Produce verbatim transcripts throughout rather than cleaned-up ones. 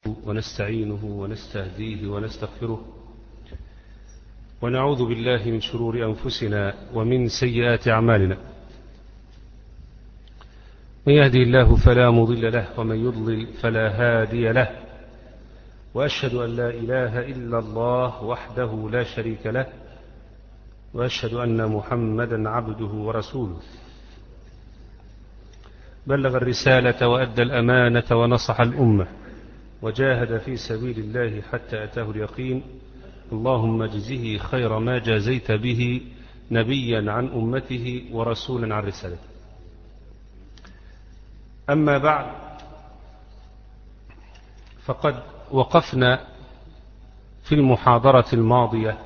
ونستعينه ونستهديه ونستغفره ونعوذ بالله من شرور أنفسنا ومن سيئات أعمالنا. من يهدي الله فلا مضل له ومن يضلل فلا هادي له، وأشهد أن لا إله إلا الله وحده لا شريك له، وأشهد أن محمدا عبده ورسوله. بلغ الرسالة وأدى الأمانة ونصح الأمة وجاهد في سبيل الله حتى أتاه اليقين. اللهم اجزه خير ما جازيت به نبيا عن أمته ورسولا عن رسالته. أما بعد، فقد وقفنا في المحاضرة الماضية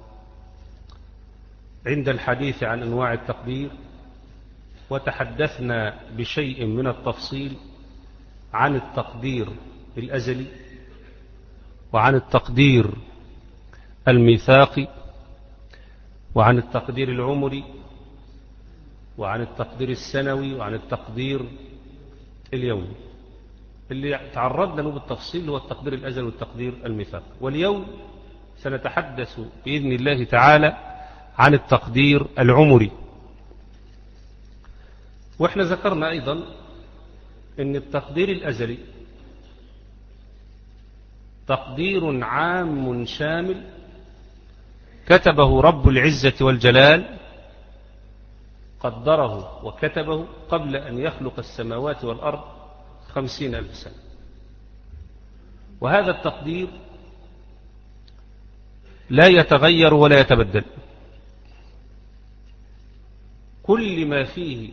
عند الحديث عن أنواع التقدير، وتحدثنا بشيء من التفصيل عن التقدير الأزلي وعن التقدير الميثاقي وعن التقدير العمري وعن التقدير السنوي وعن التقدير اليومي. اللي تعرضنا له بالتفصيل هو التقدير الأزلي والتقدير الميثاقي، واليوم سنتحدث بإذن الله تعالى عن التقدير العمري. وإحنا ذكرنا أيضا أن التقدير الأزلي تقدير عام شامل كتبه رب العزة والجلال، قدره وكتبه قبل أن يخلق السماوات والأرض خمسين ألف سنة. وهذا التقدير لا يتغير ولا يتبدل. كل ما فيه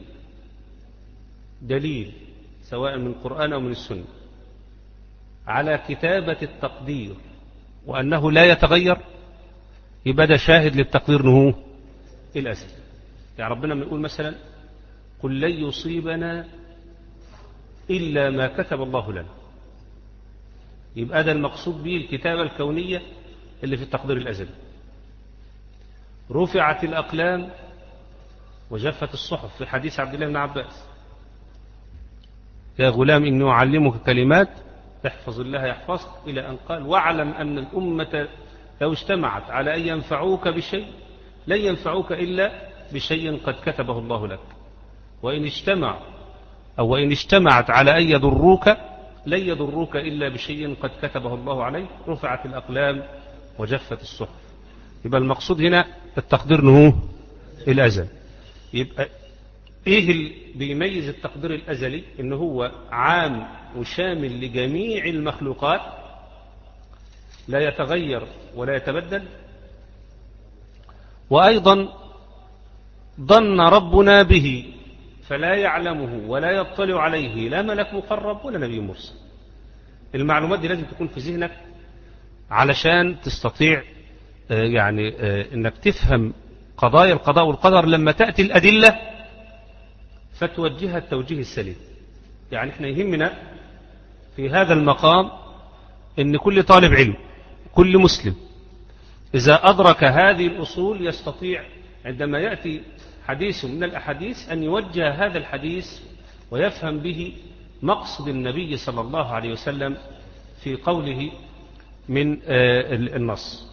دليل سواء من القرآن أو من السنة على كتابة التقدير وأنه لا يتغير، يبقى ده شاهد للتقدير نهو الأزلي. يعني ربنا من يقول مثلا: قل لن يصيبنا إلا ما كتب الله لنا، يبقى ده المقصود به الكتابة الكونية اللي في التقدير الأزلي. رفعت الأقلام وجفت الصحف في حديث عبد الله بن عباس: يا غلام إني أعلمك كلمات احفظ الله يحفظك، إلى أن قال: واعلم أن الأمة لو اجتمعت على أن ينفعوك بشيء لن ينفعوك إلا بشيء قد كتبه الله لك، وإن اجتمع أو وإن اجتمعت على أن يضروك لن يضروك إلا بشيء قد كتبه الله عليك. رفعت الأقلام وجفت الصحف. يبقى المقصود هنا التقدير نهو الأزل. يبقى إيه اللي بيميز التقدير الأزلي؟ إنه هو عام وشامل لجميع المخلوقات، لا يتغير ولا يتبدل. وأيضا ظن ربنا به فلا يعلمه ولا يطلع عليه لا ملك مقرب ولا نبي مرسل. المعلومات دي لازم تكون في ذهنك علشان تستطيع يعني انك تفهم قضايا القضاء والقدر لما تأتي الأدلة فتوجهها التوجيه السليم. يعني احنا يهمنا في هذا المقام ان كل طالب علم، كل مسلم، إذا أدرك هذه الأصول يستطيع عندما يأتي حديث من الأحاديث أن يوجه هذا الحديث ويفهم به مقصد النبي صلى الله عليه وسلم في قوله من النص.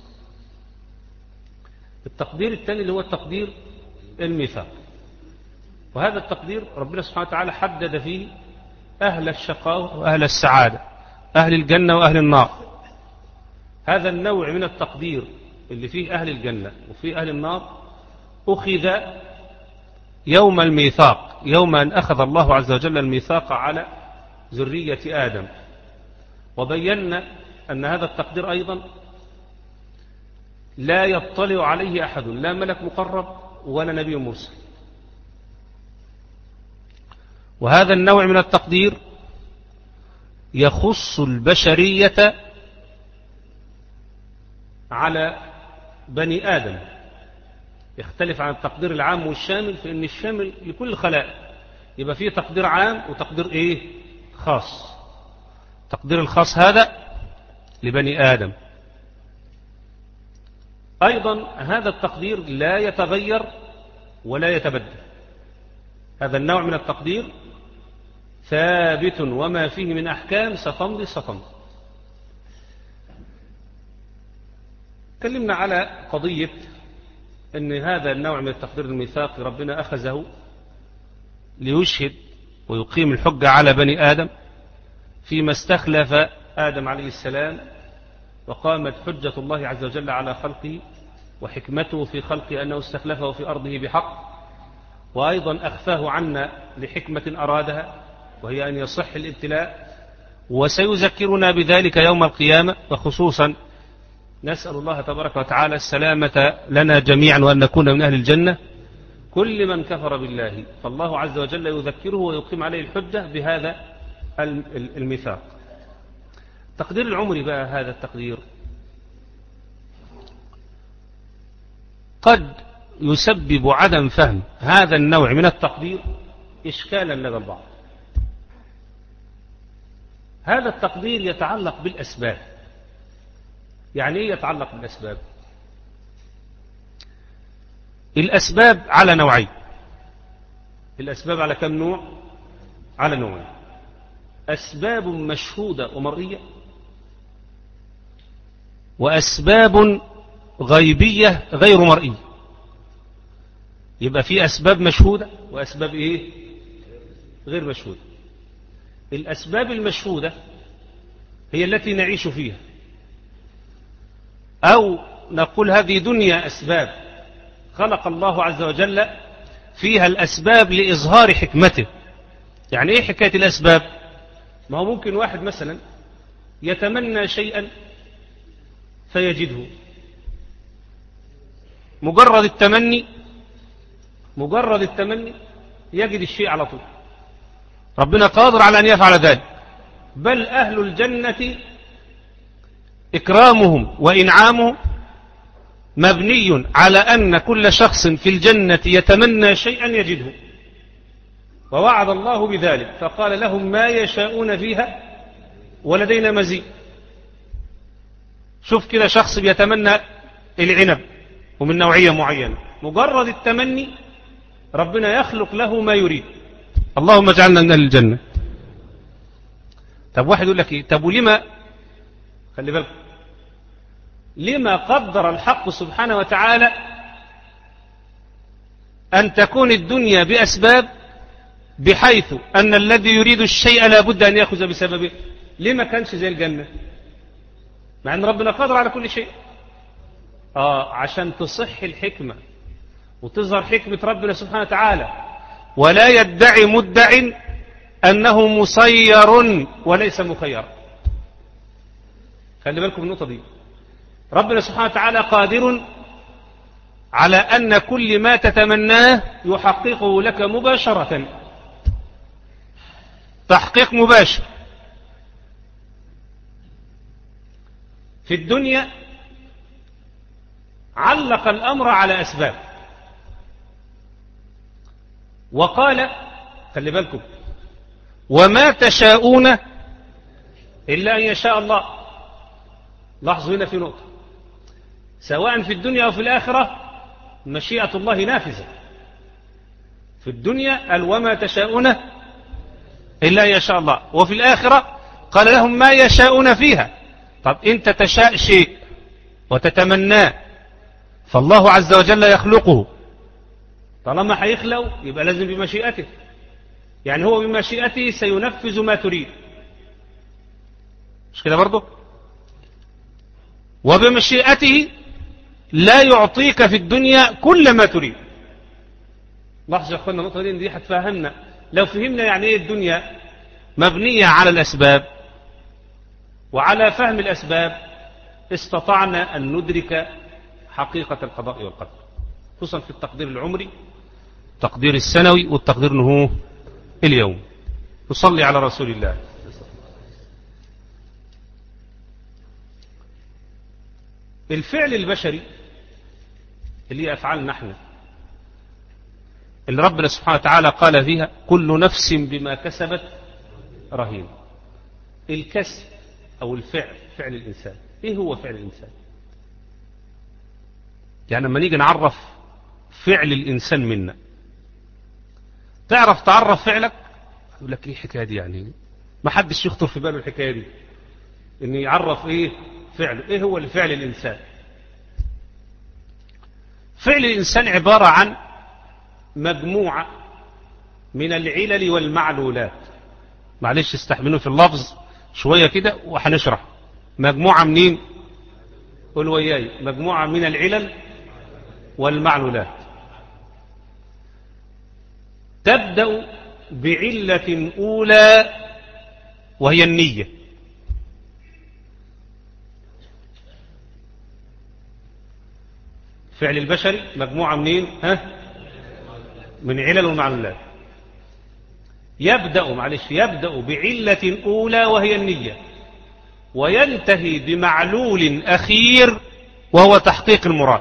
التقدير الثاني اللي هو التقدير الميثاق، وهذا التقدير ربنا سبحانه وتعالى حدد فيه أهل الشقاء وأهل السعادة، أهل الجنة وأهل النار. هذا النوع من التقدير اللي فيه أهل الجنة وفيه أهل النار أخذ يوم الميثاق، يوم أن أخذ الله عز وجل الميثاق على ذرية آدم. وبينا أن هذا التقدير أيضا لا يطلع عليه أحد، لا ملك مقرب ولا نبي مرسل. وهذا النوع من التقدير يخص البشرية على بني آدم، يختلف عن التقدير العام والشامل، فإن الشامل لكل الخلائق. يبقى فيه تقدير عام وتقدير إيه؟ خاص. تقدير الخاص هذا لبني آدم. أيضا هذا التقدير لا يتغير ولا يتبدل. هذا النوع من التقدير ثابت، وما فيه من أحكام ستمضي ستمضي. تكلمنا على قضية أن هذا النوع من التقدير الميثاقي ربنا أخذه ليشهد ويقيم الحجة على بني آدم فيما استخلف آدم عليه السلام، وقامت حجة الله عز وجل على خلقه وحكمته في خلقه أنه استخلفه في أرضه بحق، وأيضا أخفاه عنا لحكمة أرادها وهي أن يصح الابتلاء، وسيذكرنا بذلك يوم القيامة. وخصوصا نسأل الله تبارك وتعالى السلامة لنا جميعا وأن نكون من أهل الجنة. كل من كفر بالله فالله عز وجل يذكره ويقيم عليه الحجة بهذا الميثاق. تقدير العمر بقى، هذا التقدير قد يسبب عدم فهم هذا النوع من التقدير إشكالا لدى البعض. هذا التقدير يتعلق بالأسباب. يعني إيه يتعلق بالأسباب؟ الأسباب على نوعين. الأسباب على كم نوع؟ على نوعين. أسباب مشهودة ومرئية، وأسباب غيبية غير مرئية. يبقى في أسباب مشهودة وأسباب إيه؟ غير مشهودة. الأسباب المشهودة هي التي نعيش فيها، أو نقول هذه دنيا أسباب خلق الله عز وجل فيها الأسباب لإظهار حكمته. يعني إيه حكاية الأسباب؟ ما هو ممكن واحد مثلا يتمنى شيئا فيجده، مجرد التمني مجرد التمني يجد الشيء على طول. ربنا قادر على أن يفعل ذلك. بل أهل الجنة إكرامهم وإنعامهم مبني على أن كل شخص في الجنة يتمنى شيئا يجده، ووعد الله بذلك فقال لهم ما يشاءون فيها ولدينا مزيد. شوف كده شخص بيتمنى العنب ومن نوعية معينة، مجرد التمني ربنا يخلق له ما يريد. اللهم اجعلنا من أهل الجنة. طب واحد يقول لك ايه؟ طب ولما، خلي بالك، لما قدر الحق سبحانه وتعالى أن تكون الدنيا بأسباب بحيث أن الذي يريد الشيء لا بد أن يأخذ بسببه؟ لما كانش زي الجنة مع أن ربنا قادر على كل شيء؟ آه عشان تصح الحكمة وتظهر حكمة ربنا سبحانه وتعالى، ولا يدعي مدع أنه مسير وليس مخير. خلي بالكم من النقطة دي. ربنا سبحانه وتعالى قادر على أن كل ما تتمناه يحققه لك مباشرة، تحقيق مباشر. في الدنيا علق الأمر على أسباب، وقال خلي بالكم وما تشاءون إلا أن يشاء الله. لاحظوا هنا في نقطة، سواء في الدنيا أو في الآخرة مشيئة الله نافذة. في الدنيا قال وما تشاءون إلا أن يشاء الله، وفي الآخرة قال لهم ما يشاءون فيها. طب أنت تشاء شيء وتتمناه فالله عز وجل يخلقه. طالما هيخلق يبقى لازم بمشيئته، يعني هو بمشيئته سينفذ ما تريد، مش كده برضه؟ وبمشيئته لا يعطيك في الدنيا كل ما تريد. لاحظوا يا اخوانا النقطة دي هتفهمنا. لو فهمنا يعني ايه الدنيا مبنية على الأسباب وعلى فهم الأسباب استطعنا أن ندرك حقيقة القضاء والقدر، خصوصا في التقدير العمري، التقدير السنوي، والتقدير انه اليوم. نصلي على رسول الله. الفعل البشري اللي هي أفعالنا احنا، اللي ربنا سبحانه وتعالى قال فيها كل نفس بما كسبت رهين. الكسب أو الفعل، فعل الإنسان، إيه هو فعل الإنسان؟ يعني لما نيجي نعرف فعل الإنسان منا، تعرف تعرف فعلك؟ يقول لك إيه الحكاية دي؟ يعني ما حدش يخطر في باله الحكاية دي، إن يعرف إيه فعله. إيه هو الفعل الإنسان؟ فعل الإنسان عبارة عن مجموعة من العلل والمعلولات. معلش استحملوا في اللفظ شوية كده وهنشرح. مجموعة منين؟ قول وياي. مجموعة من العلل والمعلولات تبدأ بعلة أولى وهي النية. فعل البشري مجموعة منين؟ ها؟ من علل ومعلولات. يبدأ معلش يبدأ بعلة أولى وهي النية، وينتهي بمعلول أخير وهو تحقيق المراد.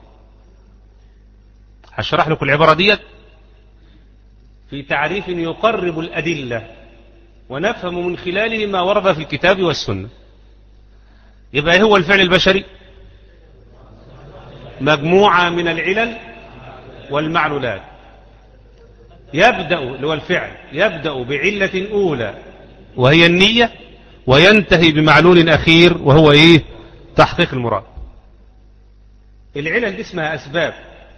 هشرح لكم العبارة ديت في تعريف يقرب الأدلة ونفهم من خلاله ما ورد في الكتاب والسنة. يبقى هو الفعل البشري مجموعة من العلل والمعلولات. يبدأ اللي هو الفعل يبدأ بعلة أولى وهي النية، وينتهي بمعلول أخير وهو إيه؟ تحقيق المراد. العلل دي اسمها أسباب.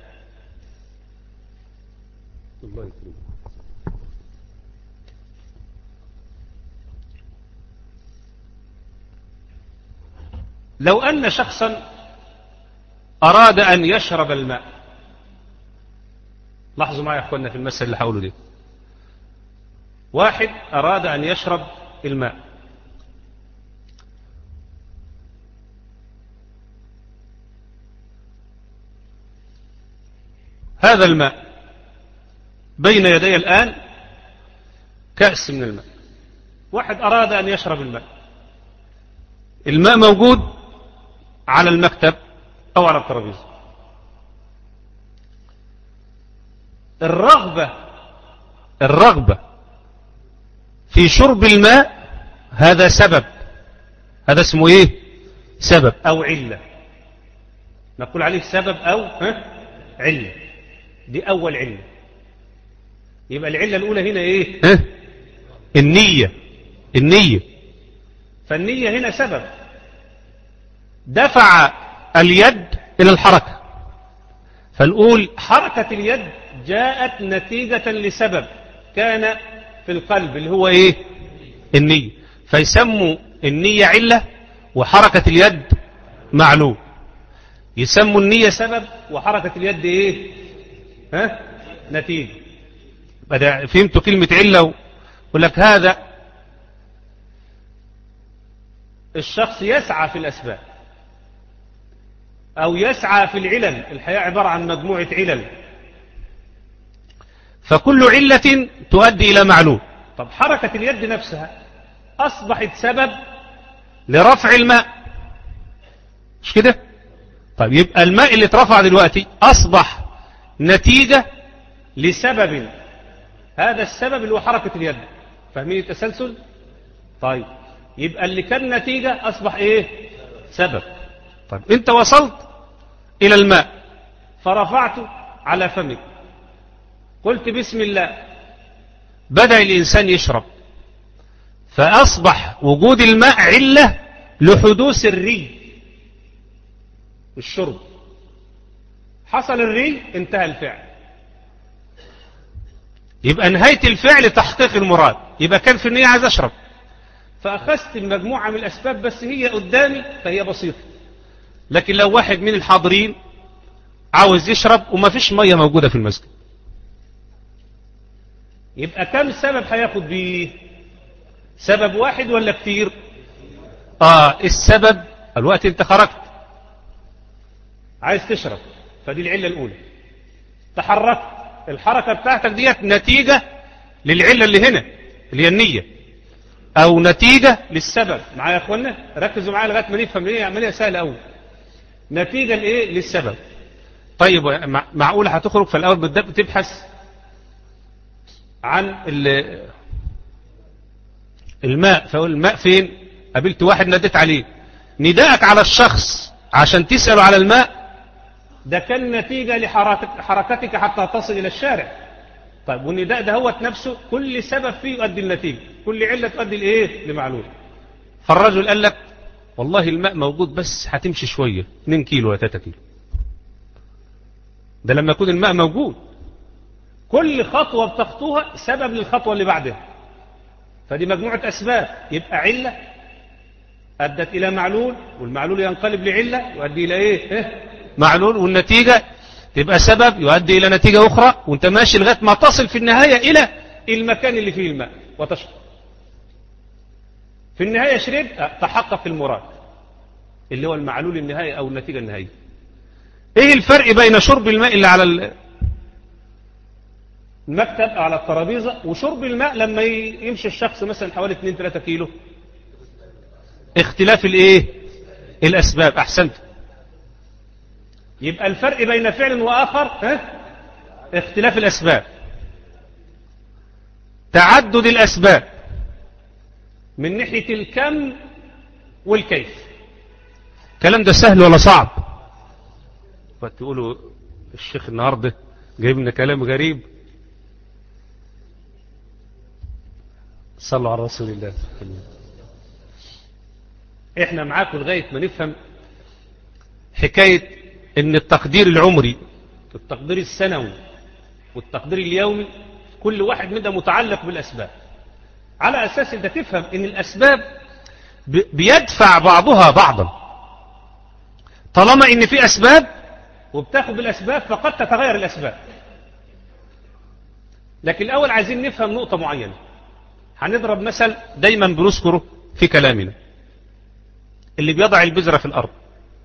الله يكرمك. لو أن شخصا أراد أن يشرب الماء، لاحظوا معي يا أخوانا في المثل اللي حوله دي. واحد أراد أن يشرب الماء، هذا الماء بين يدي الآن كأس من الماء. واحد أراد أن يشرب الماء، الماء موجود على المكتب أو على الترابيزة. الرغبة الرغبة في شرب الماء هذا سبب، هذا اسمه ايه؟ سبب أو علة. نقول عليه سبب أو ها؟ علة. دي أول علة. يبقى العلة الأولى هنا ايه؟ ها؟ النية. النية فالنية هنا سبب دفع اليد إلى الحركة. فنقول حركة اليد جاءت نتيجة لسبب كان في القلب اللي هو ايه؟ النية. فيسموا النية علة وحركة اليد معلول. يسموا النية سبب وحركة اليد ايه؟ ها؟ نتيجة. بدأ فهمتوا كلمة علة؟ يقول لك هذا الشخص يسعى في الأسباب أو يسعى في العلل. الحياة عبارة عن مجموعة علل، فكل علة تؤدي إلى معلول. طب حركة اليد نفسها أصبحت سبب لرفع الماء، مش كده؟ طيب يبقى الماء اللي اترفع دلوقتي أصبح نتيجة لسبب، هذا السبب اللي هو حركة اليد. فاهمين التسلسل؟ طيب يبقى اللي كان نتيجة أصبح إيه؟ سبب. طيب أنت وصلت إلى الماء فرفعته على فمك، قلت بسم الله، بدأ الإنسان يشرب، فأصبح وجود الماء علة لحدوث الري. الشرب حصل الري، انتهى الفعل. يبقى نهاية الفعل تحقيق المراد. يبقى كان في النية عايز أشرب، فأخذت المجموعة من الأسباب بس هي قدامي فهي بسيطة. لكن لو واحد من الحاضرين عاوز يشرب وما فيش مية موجودة في المسجد، يبقى كم سبب هياخد بيه؟ سبب واحد ولا كتير؟ آه السبب الوقت انت خرجت عايز تشرب، فدي العلة الأولى. تحركت، الحركة بتاعتك ديت نتيجة للعلة اللي هنا اللي هي النية، أو نتيجة للسبب. معايا يا أخوانا؟ ركزوا معايا لغاية ما نفهم ليه عملية سهلة أوي. نتيجة لإيه؟ للسبب. طيب معقولة هتخرج فالأول بدأ بتبحث عن الماء، فأقول الماء فين؟ قابلت واحد ناديت عليه. نداءك على الشخص عشان تسأله على الماء ده كان نتيجة لحركتك حتى تصل إلى الشارع. طيب والنداء ده هو نفسه كل سبب فيه يؤدي النتيجة، كل علة تؤدي لإيه؟ لمعلول. فالرجل قال لك والله الماء موجود بس هتمشي شوية، اتنين كيلو ولا تلاتة كيلو. ده لما يكون الماء موجود. كل خطوة بتخطوها سبب للخطوة اللي بعدها، فدي مجموعة أسباب. يبقى علة أدت إلى معلول، والمعلول ينقلب لعلة يؤدي إلى إيه؟ إيه؟ معلول، والنتيجة تبقى سبب يؤدي إلى نتيجة أخرى، وانت ماشي لغاية ما تصل في النهاية إلى المكان اللي فيه الماء وتشرب. في النهاية شرب، تحقق المراد اللي هو المعلول النهائي أو النتيجة النهائية. إيه الفرق بين شرب الماء اللي على المكتب أو على الترابيزة وشرب الماء لما يمشي الشخص مثلا حوالي اتنين تلاتة كيلو؟ اختلاف الايه؟ الأسباب. أحسنت. يبقى الفرق بين فعل وآخر ها؟ اختلاف الأسباب، تعدد الأسباب من ناحية الكم والكيف. الكلام ده سهل ولا صعب؟ فتقولوا الشيخ النهارده جايب لنا كلام غريب. صلوا على رسول الله. احنا معاكم لغاية ما نفهم حكاية ان التقدير العمري التقدير السنوي والتقدير اليومي كل واحد منهم متعلق بالأسباب، على أساس انت تفهم ان الأسباب بيدفع بعضها بعضا. طالما ان في أسباب وبتاخد بالأسباب فقد تتغير الأسباب. لكن الأول عايزين نفهم نقطة معينة. هنضرب مثل دايما بنذكره في كلامنا، اللي بيضع البذرة في الأرض.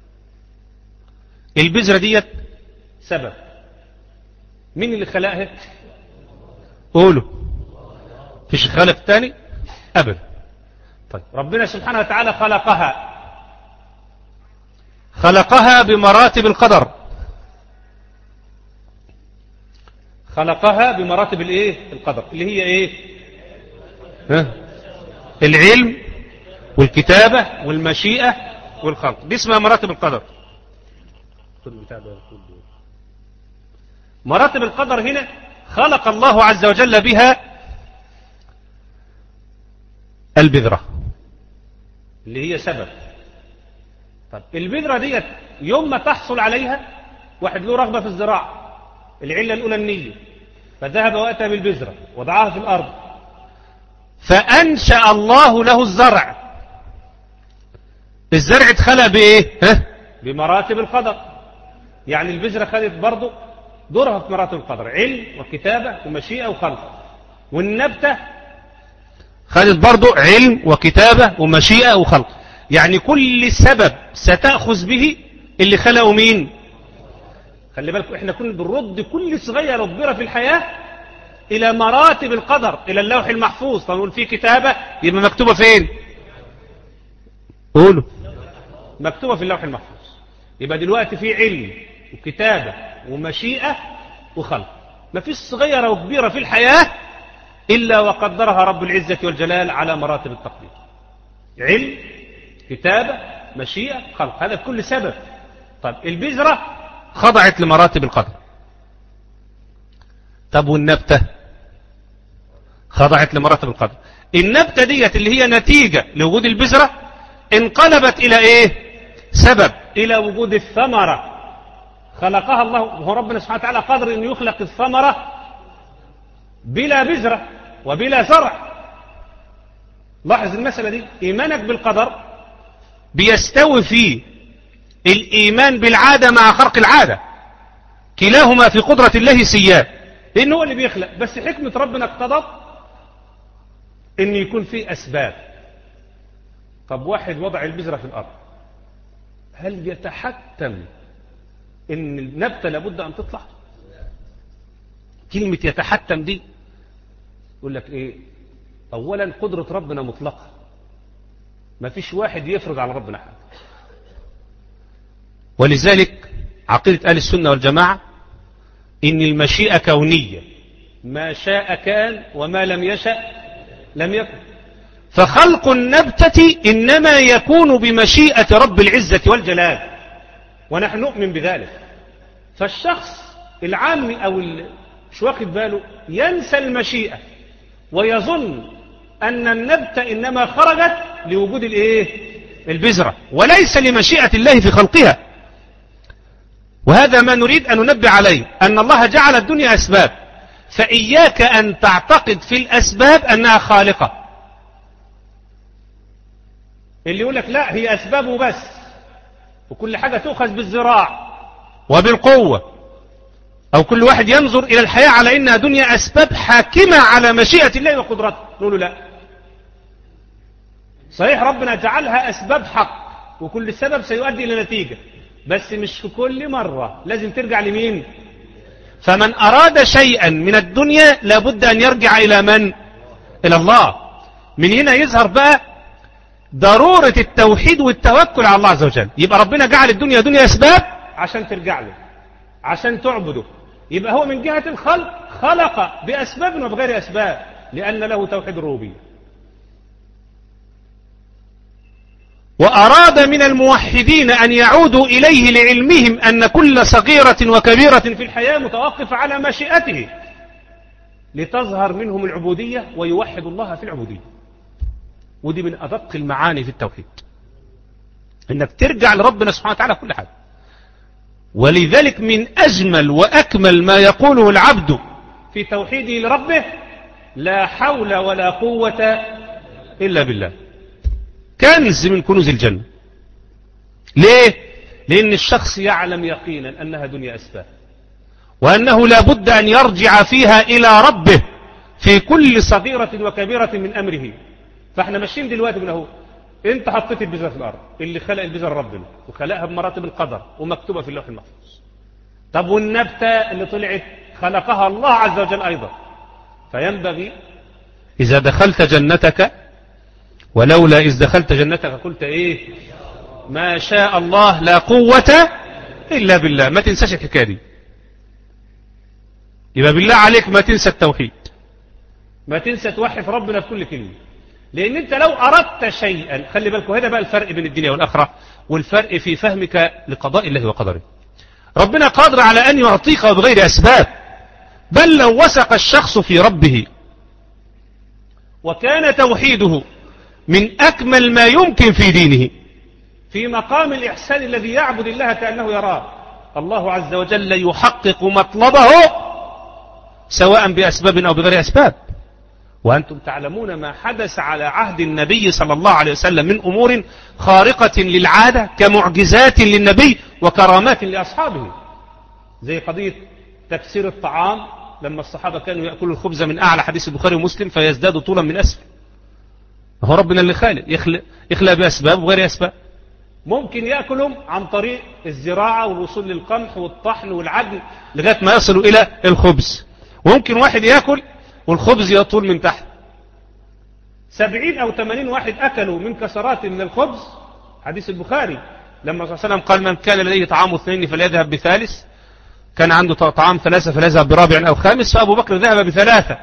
البذرة ديت سبب، مين اللي خلقها؟ قولوا. فيش خالق تاني أبدا. طيب ربنا سبحانه وتعالى خلقها خلقها بمراتب القدر، خلقها بمراتب الايه؟ القدر، اللي هي ايه؟ ها؟ العلم والكتابة والمشيئة والخلق. دي اسمها مراتب القدر. مراتب القدر هنا خلق الله عز وجل بها البذرة اللي هي سبب. طب البذرة ديت يوم ما تحصل عليها، واحد له رغبة في الزراعة، العلة الأولى النية، فذهب وأتى بالبذرة وضعها في الأرض، فأنشأ الله له الزرع. الزرع اتخلق بإيه؟ ها؟ بمراتب القدر. يعني البذرة خدت برضو دورها في مراتب القدر، علم وكتابة ومشيئة وخلق. والنبتة خدت برضو علم وكتابة ومشيئة وخلق. يعني كل سبب ستأخذ به اللي خلقه مين؟ خلي بالكم احنا كنا بنرد كل صغيرة وكبيرة في الحياة إلى مراتب القدر، إلى اللوح المحفوظ. فنقول في كتابة يبقى مكتوبة فين؟ قولوا. مكتوبة في اللوح المحفوظ. يبقى دلوقتي في علم وكتابة ومشيئة وخلق. ما فيش صغيرة وكبيرة في الحياة إلا وقدرها رب العزة والجلال على مراتب التقدير. علم، كتابة، مشيئة، خلق. هذا كل سبب. طب البذرة خضعت لمراتب القدر. طب والنبتة خضعت لمراتب القدر. النبتة ديت اللي هي نتيجة لوجود البذرة انقلبت إلى إيه؟ سبب، إلى وجود الثمرة. خلقها الله، وهو ربنا سبحانه وتعالى قادر أن يخلق الثمرة بلا بذرة وبلا زرع. لاحظ المسألة دي. إيمانك بالقدر بيستوي فيه الإيمان بالعادة مع خرق العادة، كلاهما في قدرة الله سيان، لأنه هو اللي بيخلق. بس حكمة ربنا اقتضت أن يكون فيه أسباب. طب واحد وضع البذرة في الأرض، هل يتحتم أن النبتة لابد أن تطلع؟ كلمة يتحتم دي يقول لك إيه؟ أولا قدرة ربنا مطلقة، ما فيش واحد يفرض على ربنا حاجة. ولذلك عقيدة أهل السنة والجماعة إن المشيئة كونية، ما شاء كان وما لم يشأ لم يكن. فخلق النبتة إنما يكون بمشيئة رب العزة والجلال، ونحن نؤمن بذلك. فالشخص العامي أو مش واخد باله ينسى المشيئة ويظن أن النبتة إنما خرجت لوجود الإيه؟ البذرة، وليس لمشيئة الله في خلقها. وهذا ما نريد أن ننبه عليه، أن الله جعل الدنيا أسباب، فإياك أن تعتقد في الأسباب أنها خالقة. اللي يقول لك لا هي أسبابه بس، وكل حاجة تؤخذ بالذراع وبالقوة، أو كل واحد ينظر إلى الحياة على إنها دنيا أسباب حاكمة على مشيئة الله وقدرته، نقول له لا، صحيح ربنا جعلها أسباب حق، وكل سبب سيؤدي إلى نتيجة، بس مش في كل مرة، لازم ترجع لمين؟ فمن أراد شيئا من الدنيا لابد أن يرجع إلى من؟ إلى الله. من هنا يظهر بقى ضرورة التوحيد والتوكل على الله عز وجل. يبقى ربنا جعل الدنيا دنيا أسباب عشان ترجع له، عشان تعبده. يبقى هو من جهة الخلق خلق بأسباب وبغير أسباب، لأن له توحيد الربوبية. وأراد من الموحدين أن يعودوا إليه لعلمهم أن كل صغيرة وكبيرة في الحياة متوقفة على مشيئته، لتظهر منهم العبودية ويوحد الله في العبودية. ودي من أدق المعاني في التوحيد، إنك ترجع لربنا سبحانه وتعالى كل حاجة. ولذلك من أجمل وأكمل ما يقوله العبد في توحيده لربه: لا حول ولا قوة إلا بالله. كنز من كنوز الجنة. ليه؟ لأن الشخص يعلم يقينا أنها دنيا أسباب، وأنه لا بد أن يرجع فيها إلى ربه في كل صغيرة وكبيرة من أمره. فاحنا ماشيين دلوقتي من اهو، انت حطيت البذرة في الأرض، اللي خلق البذرة ربنا وخلقها بمراتب القدر ومكتوبة في اللوح المحفوظ. طب والنبتة اللي طلعت خلقها الله عز وجل أيضا. فينبغي إذا دخلت جنتك، ولولا إذ دخلت جنتك قلت إيه؟ ما شاء الله لا قوة إلا بالله. ما تنساش الحكاية دي. يبقى بالله عليك ما تنسى التوحيد، ما تنسى توحد ربنا في كل كلمة. لأن أنت لو أردت شيئا، خلي بالكم هذا بقى الفرق بين الدنيا والآخرة، والفرق في فهمك لقضاء الله وقدره. ربنا قادر على أن يعطيك بغير أسباب، بل لو وثق الشخص في ربه وكان توحيده من أكمل ما يمكن في دينه، في مقام الإحسان الذي يعبد الله كأنه يراه، الله عز وجل يحقق مطلبه سواء بأسباب أو بغير أسباب. وأنتم تعلمون ما حدث على عهد النبي صلى الله عليه وسلم من أمور خارقة للعادة كمعجزات للنبي وكرامات لأصحابه، زي قضية تكسير الطعام لما الصحابة كانوا يأكلوا الخبز من أعلى، حديث البخاري ومسلم، فيزداد طولا من أسفل. هو ربنا اللي خالق، يخلق, يخلق بأسباب وغير أسباب. ممكن يأكلهم عن طريق الزراعة والوصول للقمح والطحن والعجن لغاية ما يصلوا إلى الخبز. وممكن واحد يأكل والخبز يطول من تحت. سبعين أو ثمانين واحد أكلوا من كسرات من الخبز، حديث البخاري، لما صلى الله عليه وسلم قال: من كان لديه طعام اثنين فليذهب بثالث، كان عنده طعام ثلاثة فليذهب برابع أو خامس، فأبو بكر ذهب بثلاثة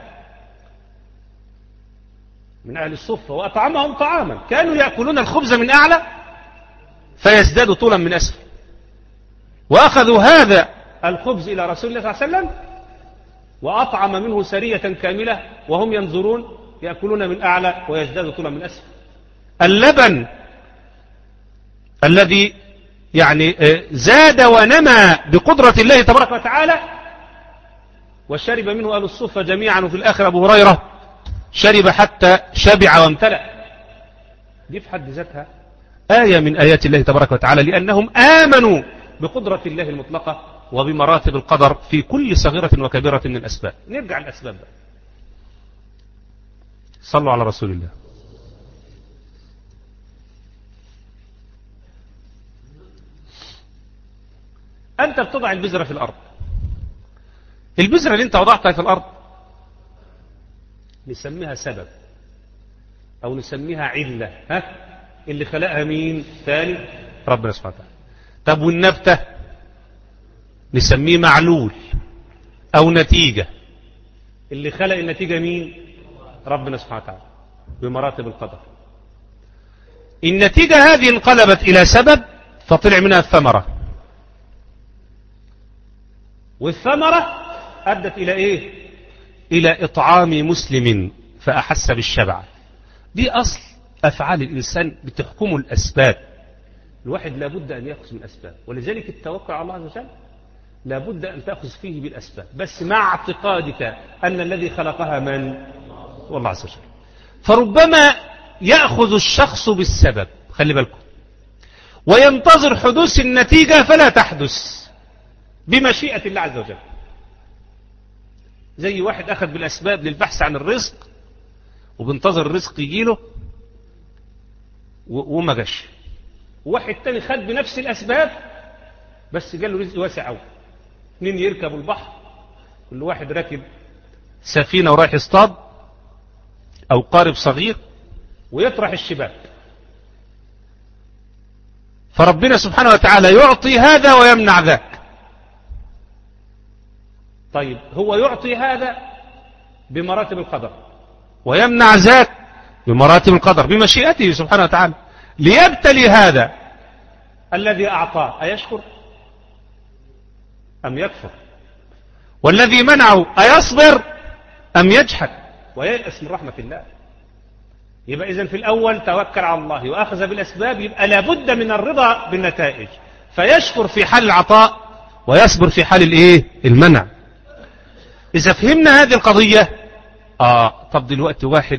من أهل الصفة وأطعمهم طعاما كانوا يأكلون الخبز من أعلى فيزداد طولا من أسفل. وأخذوا هذا الخبز إلى رسول الله صلى الله عليه وسلم وأطعم منه سرية كاملة وهم ينظرون يأكلون من أعلى ويزداد طولا من أسفل. اللبن الذي يعني زاد ونمى بقدرة الله تبارك وتعالى وشرب منه أهل الصفة جميعا، وفي الآخر أبو هريرة شرب حتى شبع وامتلأ. دي في حد ذاتها آية من آيات الله تبارك وتعالى، لأنهم آمنوا بقدرة الله المطلقة وبمراتب القدر في كل صغيرة وكبيرة من الأسباب. نرجع الأسباب بقى. صلوا على رسول الله. أنت بتضع البذرة في الأرض، البذرة اللي أنت وضعتها في الأرض نسميها سبب أو نسميها علة، ها اللي خلقها مين؟ ثاني ربنا سبحانه وتعالى. طب والنبتة نسميه معلول أو نتيجة، اللي خلق النتيجة مين؟ ربنا سبحانه وتعالى بمراتب القدر. النتيجة هذه انقلبت إلى سبب فطلع منها الثمرة، والثمرة أدت إلى إيه؟ إلى إطعام مسلم فأحس بالشبع. دي أصل أفعال الإنسان بتحكم الأسباب. الواحد لابد أن يأخذ من الأسباب، ولذلك التوكل على الله عز وجل لابد أن تأخذ فيه بالأسباب، بس مع اعتقادك أن الذي خلقها من؟ والله عز وجل. فربما يأخذ الشخص بالسبب، خلي بالكم، وينتظر حدوث النتيجة فلا تحدث بمشيئة الله عز وجل. زي واحد أخذ بالأسباب للبحث عن الرزق وبنتظر الرزق يجيله وما جاش، واحد تاني خد بنفس الأسباب بس جاله رزق واسع أوي. اثنين يركبوا البحر، كل واحد راكب سفينة ورايح يصطاد أو قارب صغير ويطرح الشباك، فربنا سبحانه وتعالى يعطي هذا ويمنع ذاك. طيب هو يعطي هذا بمراتب القدر ويمنع ذاك بمراتب القدر بمشيئته سبحانه وتعالى، ليبتلي هذا الذي أعطاه أيشكر أم يكفر، والذي منعه أيصبر أم يجحد وييأس من رحمة الله. يبقى إذن في الأول توكل على الله وأخذ بالأسباب، يبقى لابد من الرضا بالنتائج، فيشكر في حال العطاء ويصبر في حال الإيه؟ المنع. إذا فهمنا هذه القضية، آه طب دلوقتي واحد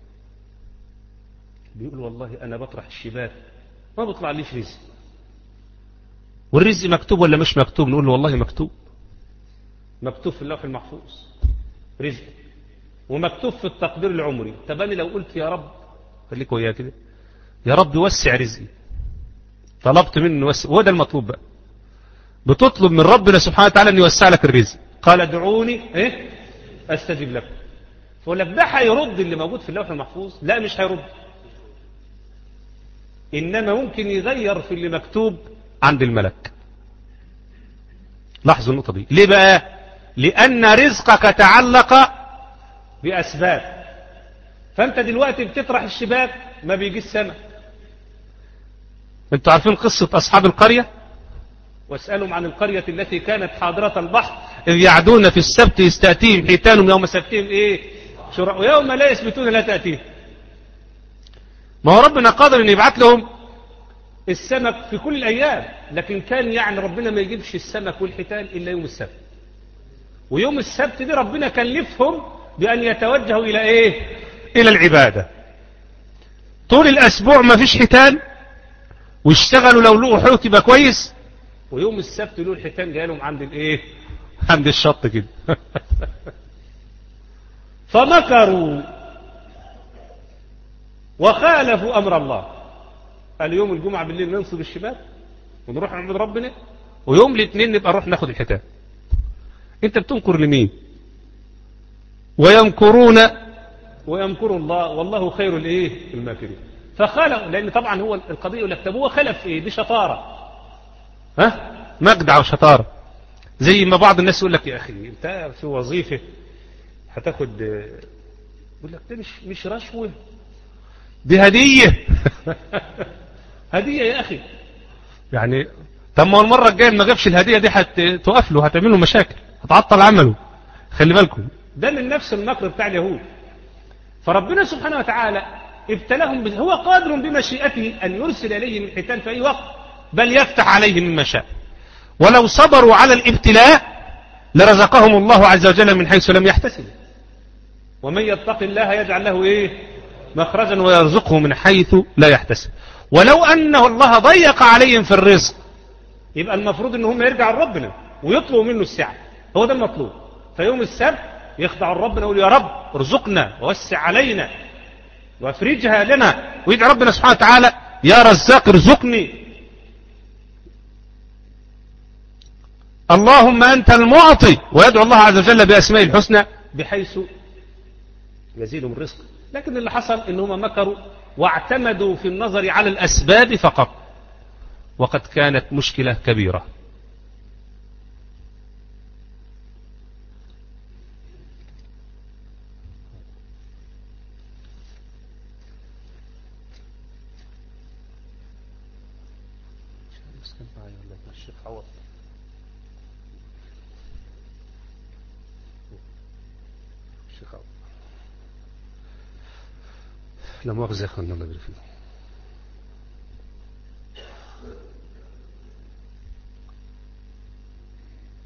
بيقول والله أنا بطرح الشباك ما بطلع ليش رزق، والرزق مكتوب ولا مش مكتوب؟ نقول له والله مكتوب، مكتوب في اللوح المحفوظ رزق، ومكتوب في التقدير العمري. طب أنا لو قلت يا رب، خليك وياه كده، يا رب وسع رزقي، طلبت منه وسع، وده المطلوب بقى، بتطلب من ربنا سبحانه وتعالى أن يوسع لك الرزق. قال ادعوني إيه أستجب لكم. فقول لك ده هيرد اللي موجود في اللوح المحفوظ؟ لا مش هيرد، إنما ممكن يغير في اللي مكتوب عند الملك. لاحظوا النقطة دي ليه بقى؟ لأن رزقك تعلق بأسباب. فأنت دلوقتي بتطرح الشباك ما بيجي السمك. انتوا عارفين قصة أصحاب القرية؟ واسألهم عن القرية التي كانت حاضرة البحر إذ يعدون في السبت يستأتيهم حيتانهم يوم سبتهم إيه شرع ويوم لا يثبتون لا تأتيهم. ما هو ربنا قادر أن يبعث لهم السمك في كل الأيام، لكن كان يعني ربنا ما يجيبش السمك والحيتان إلا يوم السبت، ويوم السبت دي ربنا كلفهم بأن يتوجهوا إلى إيه؟ إلى العبادة. طول الأسبوع ما فيش حيتان واشتغلوا لو لقوا حوت يبقى كويس، ويوم السبت له الحيتان جاي لهم عند الإيه؟ عند الشط كده. فمكروا وخالفوا أمر الله. قال يوم الجمعة بالليل ننصب الشباك ونروح نعبد ربنا، ويوم الاثنين نبقى نروح ناخد الحيتان. انت بتنكر لمين؟ ويمكرون ويمكر الله والله خير الايه الماكرين. فخلق، لان طبعا هو القضيه يقول لك طب هو خلف ايه؟ دي شطاره، ها مجدع وشطاره. زي ما بعض الناس يقول لك يا اخي انت في وظيفه هتاخد، يقول لك ده مش مش رشوه، دي هديه. هديه يا اخي، يعني طب ما المره الجايه ما جابش الهديه دي هتوقف له، هتعمل له مشاكل، هتعطل عمله. خلي بالكم ده من نفس المكر بتاع اليهود. فربنا سبحانه وتعالى ابتلاهم، هو قادر بمشيئته أن يرسل إليهم الحيتان في أي وقت، بل يفتح عليهم مما شاء. ولو صبروا على الابتلاء لرزقهم الله عز وجل من حيث لم يحتسبوا. ومن يتق الله يجعل له إيه؟ مخرجا ويرزقه من حيث لا يحتسب. ولو أنه الله ضيق عليهم في الرزق، يبقى المفروض أنهم يرجعوا لربنا ويطلبوا منه السعة، هو ده المطلوب. فيوم السبت يخضع ربنا ويقول يا رب ارزقنا ووسع علينا وافرجها لنا، ويدعي ربنا سبحانه وتعالى يا رزاق ارزقني، اللهم أنت المعطي، ويدعو الله عز وجل بأسماء الحسنى بحيث يزيدهم الرزق. لكن اللي حصل إنهم مكروا واعتمدوا في النظر على الأسباب فقط، وقد كانت مشكلة كبيرة. لا مؤاخذة يا اخوانا الله يبارك فيكم.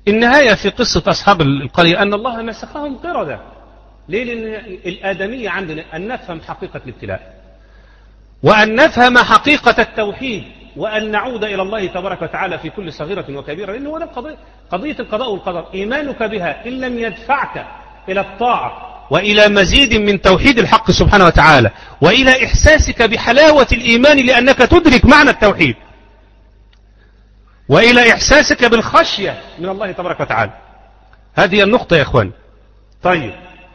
النهاية في قصة أصحاب القرية أن الله مسخهم قردة. ليه؟ لأن الآدمية عندنا أن نفهم حقيقة الابتلاء، وأن نفهم حقيقة التوحيد، وأن نعود إلى الله تبارك وتعالى في كل صغيرة وكبيرة، لأنه هو ده القضية، قضية القضاء والقدر. إيمانك بها إن لم يدفعك إلى الطاعة وإلى مزيد من توحيد الحق سبحانه وتعالى، وإلى إحساسك بحلاوة الإيمان لأنك تدرك معنى التوحيد، وإلى إحساسك بالخشية من الله تبارك وتعالى. هذه النقطة يا إخوان. طيب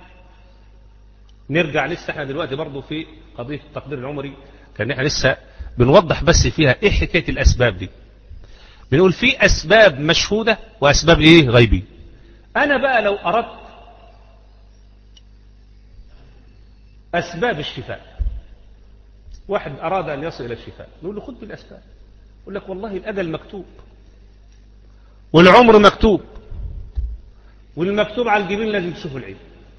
نرجع لسه احنا دلوقتي برضو في قضية التقدير العمري، كان احنا لسه بنوضح بس فيها ايه حكاية الأسباب دي. بنقول في أسباب مشهودة وأسباب ايه غيبية. أنا بقى لو أردت أسباب الشفاء، واحد أراد أن يصل إلى الشفاء، نقول له خذ بالأسباب. يقول لك والله الأجل مكتوب والعمر مكتوب، والمكتوب على الجبين لازم تشوف العين،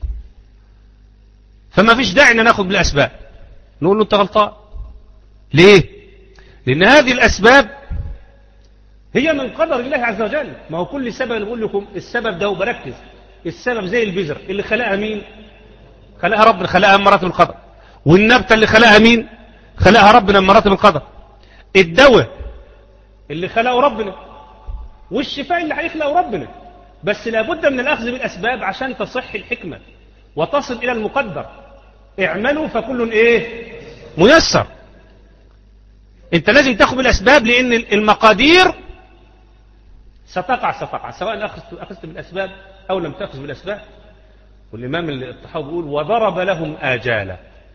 فما فيش داعي ان ناخذ بالاسباب. نقول له انت غلطان. ليه؟ لان هذه الاسباب هي من قدر الله عز وجل. ما هو كل سبب نقول لكم السبب ده، وبركز، السبب زي البذر اللي خلقها مين؟ خلقها ربنا، خلقها من مراتب القدر. والنبته اللي خلقها مين؟ خلقها ربنا من مراتب القدر. الدواء اللي خلقه ربنا، والشفاء اللي هيخلقه ربنا. بس لابد من الاخذ بالاسباب عشان تصح الحكمه وتصل إلى المقدر. اعملوا فكل ايه؟ ميسر. انت لازم تاخذ بالاسباب، لان المقادير ستقع ستقع سواء اخذت اخذت بالاسباب او لم تاخذ بالاسباب. والامام الطحاوي بيقول وضرب لهم آجالا.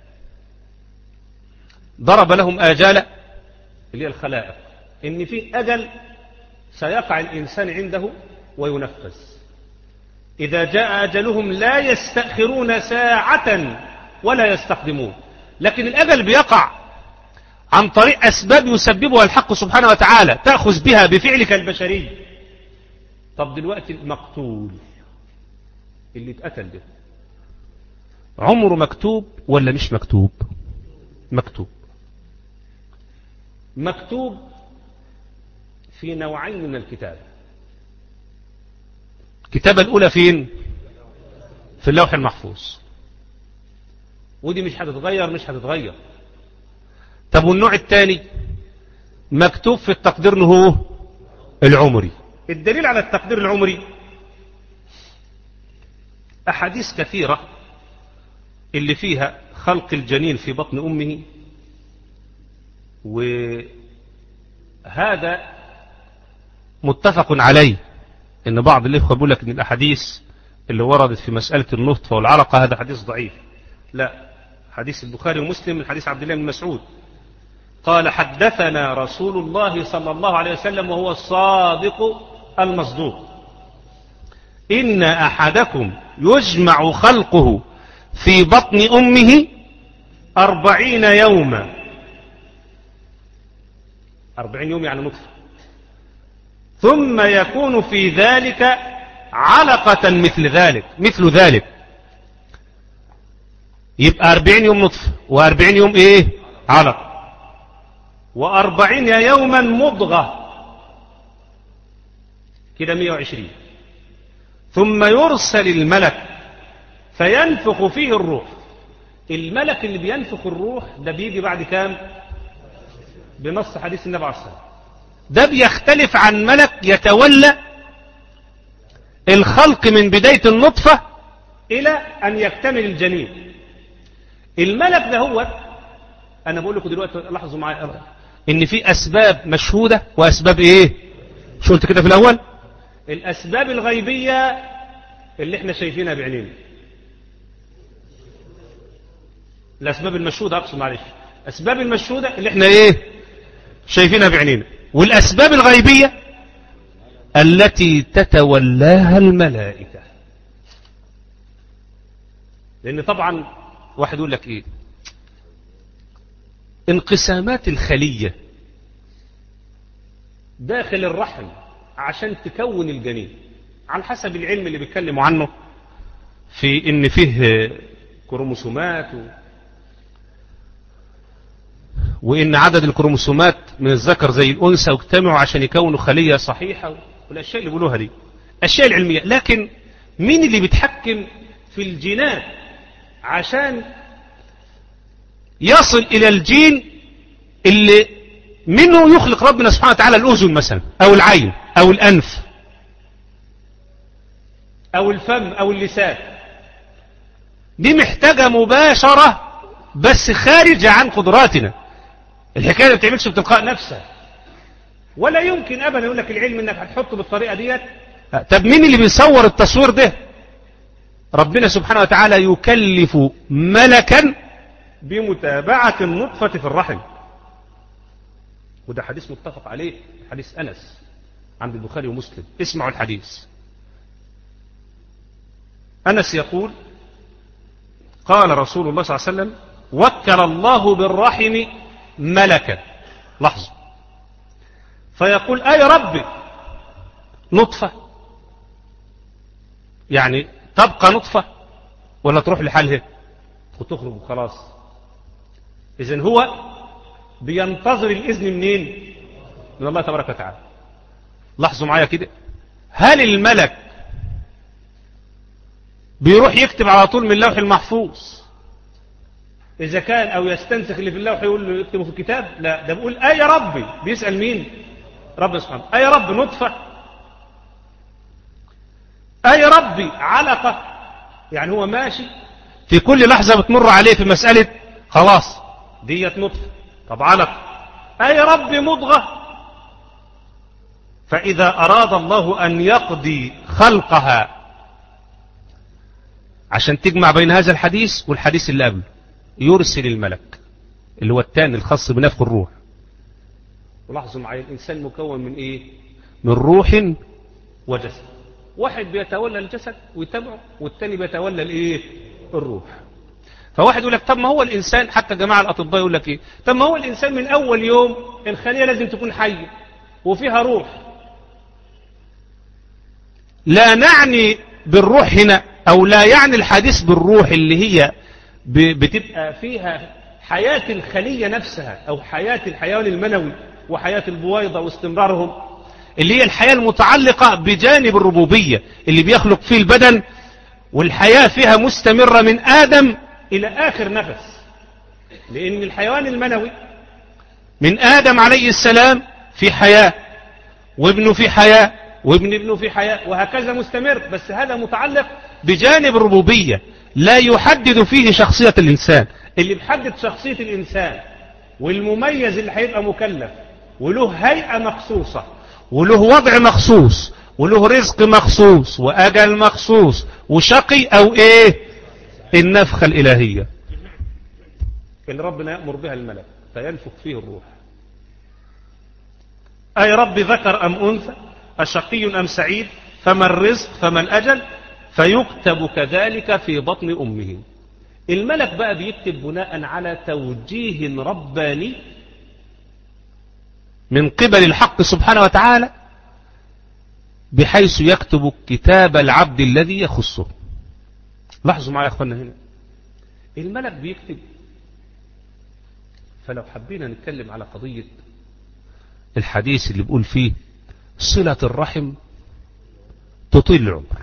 ضرب لهم آجالا اللي هي الخلائق، ان في اجل سيقع الانسان عنده وينفذ. إذا جاء أجلهم لا يستأخرون ساعة ولا يستقدمون. لكن الأجل بيقع عن طريق أسباب يسببها الحق سبحانه وتعالى تأخذ بها بفعلك البشري. طب دلوقتي المقتول اللي اتقتل ده عمره مكتوب ولا مش مكتوب؟ مكتوب. مكتوب في نوعين من الكتاب. الكتابة الأولى فين؟ في اللوح المحفوظ، ودي مش هتتغير مش هتتغير. طب والنوع الثاني مكتوب في التقدير هو العمري. الدليل على التقدير العمري أحاديث كثيرة اللي فيها خلق الجنين في بطن أمه، وهذا متفق عليه. ان بعض الاخوه بيقول لك ان الاحاديث اللي وردت في مساله النطفه والعلقه هذا حديث ضعيف. لا، حديث البخاري ومسلم من حديث عبد الله بن مسعود قال حدثنا رسول الله صلى الله عليه وسلم وهو الصادق المصدوق ان احدكم يجمع خلقه في بطن امه أربعين يوما. أربعين يوم يعني نطفه، ثم يكون في ذلك علقة مثل ذلك مثل ذلك. يبقى أربعين يوم نطفة، وأربعين يوم ايه؟ علقة، وأربعين يوما مضغة، كده مئة وعشرين. ثم يرسل الملك فينفخ فيه الروح. الملك اللي بينفخ الروح ده بيجي بعد كام؟ بنص حديث النبي عليه الصلاة والسلام. ده بيختلف عن ملك يتولى الخلق من بداية النطفة إلى أن يكتمل الجنين. الملك ده هو، أنا بقول لكم دلوقتي لاحظوا معايا إن في أسباب مشهودة وأسباب إيه؟ شو قلت كده في الأول؟ الأسباب الغيبية اللي احنا شايفينها بعينينا. الأسباب المشهودة أقصد معلش، أسباب المشهودة اللي احنا إيه؟ شايفينها بعينينا. والأسباب الغيبية التي تتولاها الملائكة. لأن طبعا واحد يقول لك إيه؟ انقسامات الخلية داخل الرحم عشان تكون الجنين على حسب العلم اللي بيتكلموا عنه في إن فيه كروموسومات و... وإن عدد الكروموسومات من الذكر زي الأنثى واجتمعوا عشان يكونوا خلية صحيحة والأشياء اللي بيقولوها دي. الأشياء العلمية. لكن مين اللي بيتحكم في الجينات عشان يصل إلى الجين اللي منه يخلق ربنا سبحانه وتعالى الأذن مثلا أو العين أو الأنف أو الفم أو اللسان؟ دي محتاجة مباشرة بس خارجة عن قدراتنا. الحكاية ما بتعملش بتلقاء نفسها، ولا يمكن أبدا يقول لك العلم إنك هتحطه بالطريقة ديت. طب مين اللي بيصور التصوير ده؟ ربنا سبحانه وتعالى يكلف ملكا بمتابعة النطفة في الرحم، وده حديث متفق عليه، حديث أنس عند البخاري ومسلم. اسمعوا الحديث. أنس يقول قال رسول الله صلى الله عليه وسلم وكل الله بالرحم ملكا، لحظة، فيقول أي ربي نطفة، يعني تبقى نطفة ولا تروح لحالها وتخرج وخلاص؟ إذن هو بينتظر الإذن منين؟ من الله تبارك وتعالى. لاحظوا معايا كده، هل الملك بيروح يكتب على طول من اللوح المحفوظ إذا كان أو يستنسخ اللي في اللوح يقول له يكتبه في الكتاب؟ لا، ده بيقول أي ربي. بيسأل مين؟ رب سبحانه. أي رب نطفة، أي ربي علقة، يعني هو ماشي في كل لحظة بتمر عليه في مسألة خلاص ديت نطفة، طب علقة. أي ربي مضغة، فإذا أراد الله أن يقضي خلقها عشان تجمع بين هذا الحديث والحديث اللي قبله يرسل الملك اللي هو الثاني الخاص بنفخ الروح. ولاحظوا معايا الإنسان مكون من إيه؟ من روح وجسد. واحد بيتولى الجسد ويتبعه، والثاني بيتولى الإيه؟ الروح. فواحد يقول لك طب ما هو الإنسان، حتى جماعة الأطباء يقول لك إيه؟ طب ما هو الإنسان من أول يوم الخلية لازم تكون حية وفيها روح. لا نعني بالروح هنا، أو لا يعني الحديث بالروح اللي هي بتبقى فيها حياة الخلية نفسها أو حياة الحيوان المنوي وحياة البويضة واستمرارهم، اللي هي الحياة المتعلقة بجانب الربوبية اللي بيخلق فيه البدن، والحياة فيها مستمرة من آدم إلى آخر نفس. لأن الحيوان المنوي من آدم عليه السلام في حياة، وابنه في حياة، وابن ابنه في حياة، وهكذا مستمر. بس هذا متعلق بجانب الربوبية لا يحدد فيه شخصية الإنسان. اللي بيحدد شخصية الإنسان والمميز اللي هيبقى مكلف وله هيئة مخصوصة وله وضع مخصوص وله رزق مخصوص وأجل مخصوص وشقي أو إيه؟ النفخة الإلهية اللي ربنا يأمر بها الملك فينفخ فيه الروح. أي رب ذكر أم أنثى، أشقي أم سعيد، فما الرزق فما الأجل، فيكتب كذلك في بطن أمه. الملك بقى بيكتب بناء على توجيه رباني من قبل الحق سبحانه وتعالى، بحيث يكتب كتاب العبد الذي يخصه. لاحظوا معايا يا أخوانا هنا، الملك بيكتب. فلو حبينا نتكلم على قضية الحديث اللي بيقول فيه صلة الرحم تطيل العمر،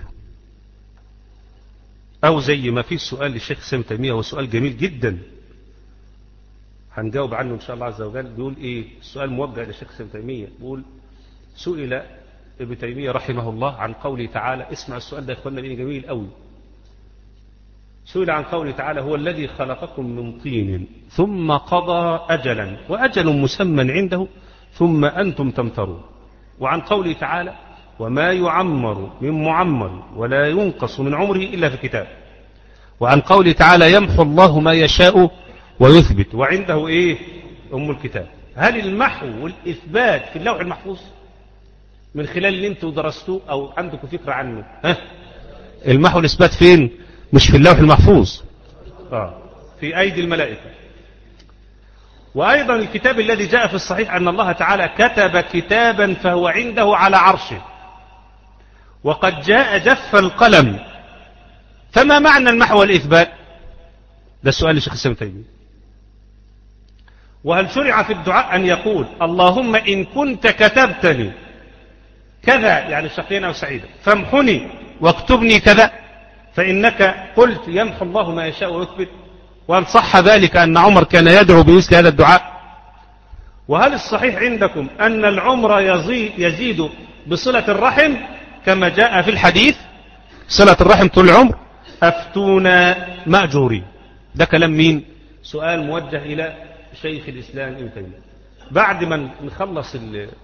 أو زي ما في سؤال للشيخ سامي تيمية، وسؤال جميل جدا هنجاوب عنه إن شاء الله عز وجل. بيقول إيه السؤال؟ موجه للشيخ سامي تيمية. بيقول سئل ابن تيمية رحمه الله عن قوله تعالى، اسمع السؤال ده يا إخوانا لأنه جميل قوي. سئل عن قوله تعالى هو الذي خلقكم من طين ثم قضى أجلا وأجل مسمى عنده ثم أنتم تمترون. وعن قوله تعالى وما يعمر من معمر ولا ينقص من عمره إلا في كتاب. وعن قوله تعالى يمحو الله ما يشاء ويثبت وعنده إيه؟ أم الكتاب. هل المحو والإثبات في اللوح المحفوظ من خلال اللي انتوا درستوه أو عندكم فكرة عنه؟ ها؟ المحو والإثبات فين؟ مش في اللوح المحفوظ، آه في أيدي الملائكة. وأيضا الكتاب الذي جاء في الصحيح أن الله تعالى كتب كتابا فهو عنده على عرشه، وقد جاء جف القلم. فما معنى المحو والإثبات؟ ده السؤال لشيخ الإسلام ابن تيمية. وهل شرع في الدعاء أن يقول اللهم إن كنت كتبتني كذا يعني شقيا أو سعيدا، فامحني واكتبني كذا، فإنك قلت يمحو الله ما يشاء ويثبت. وهل صح ذلك أن عمر كان يدعو بمثل هذا الدعاء؟ وهل الصحيح عندكم أن العمر يزيد بصلة الرحم كما جاء في الحديث صلة الرحم طول العمر؟ أفتونا مأجورين. ده كلام مين؟ سؤال موجه إلى شيخ الإسلام ابن تيمية. بعد ما نخلص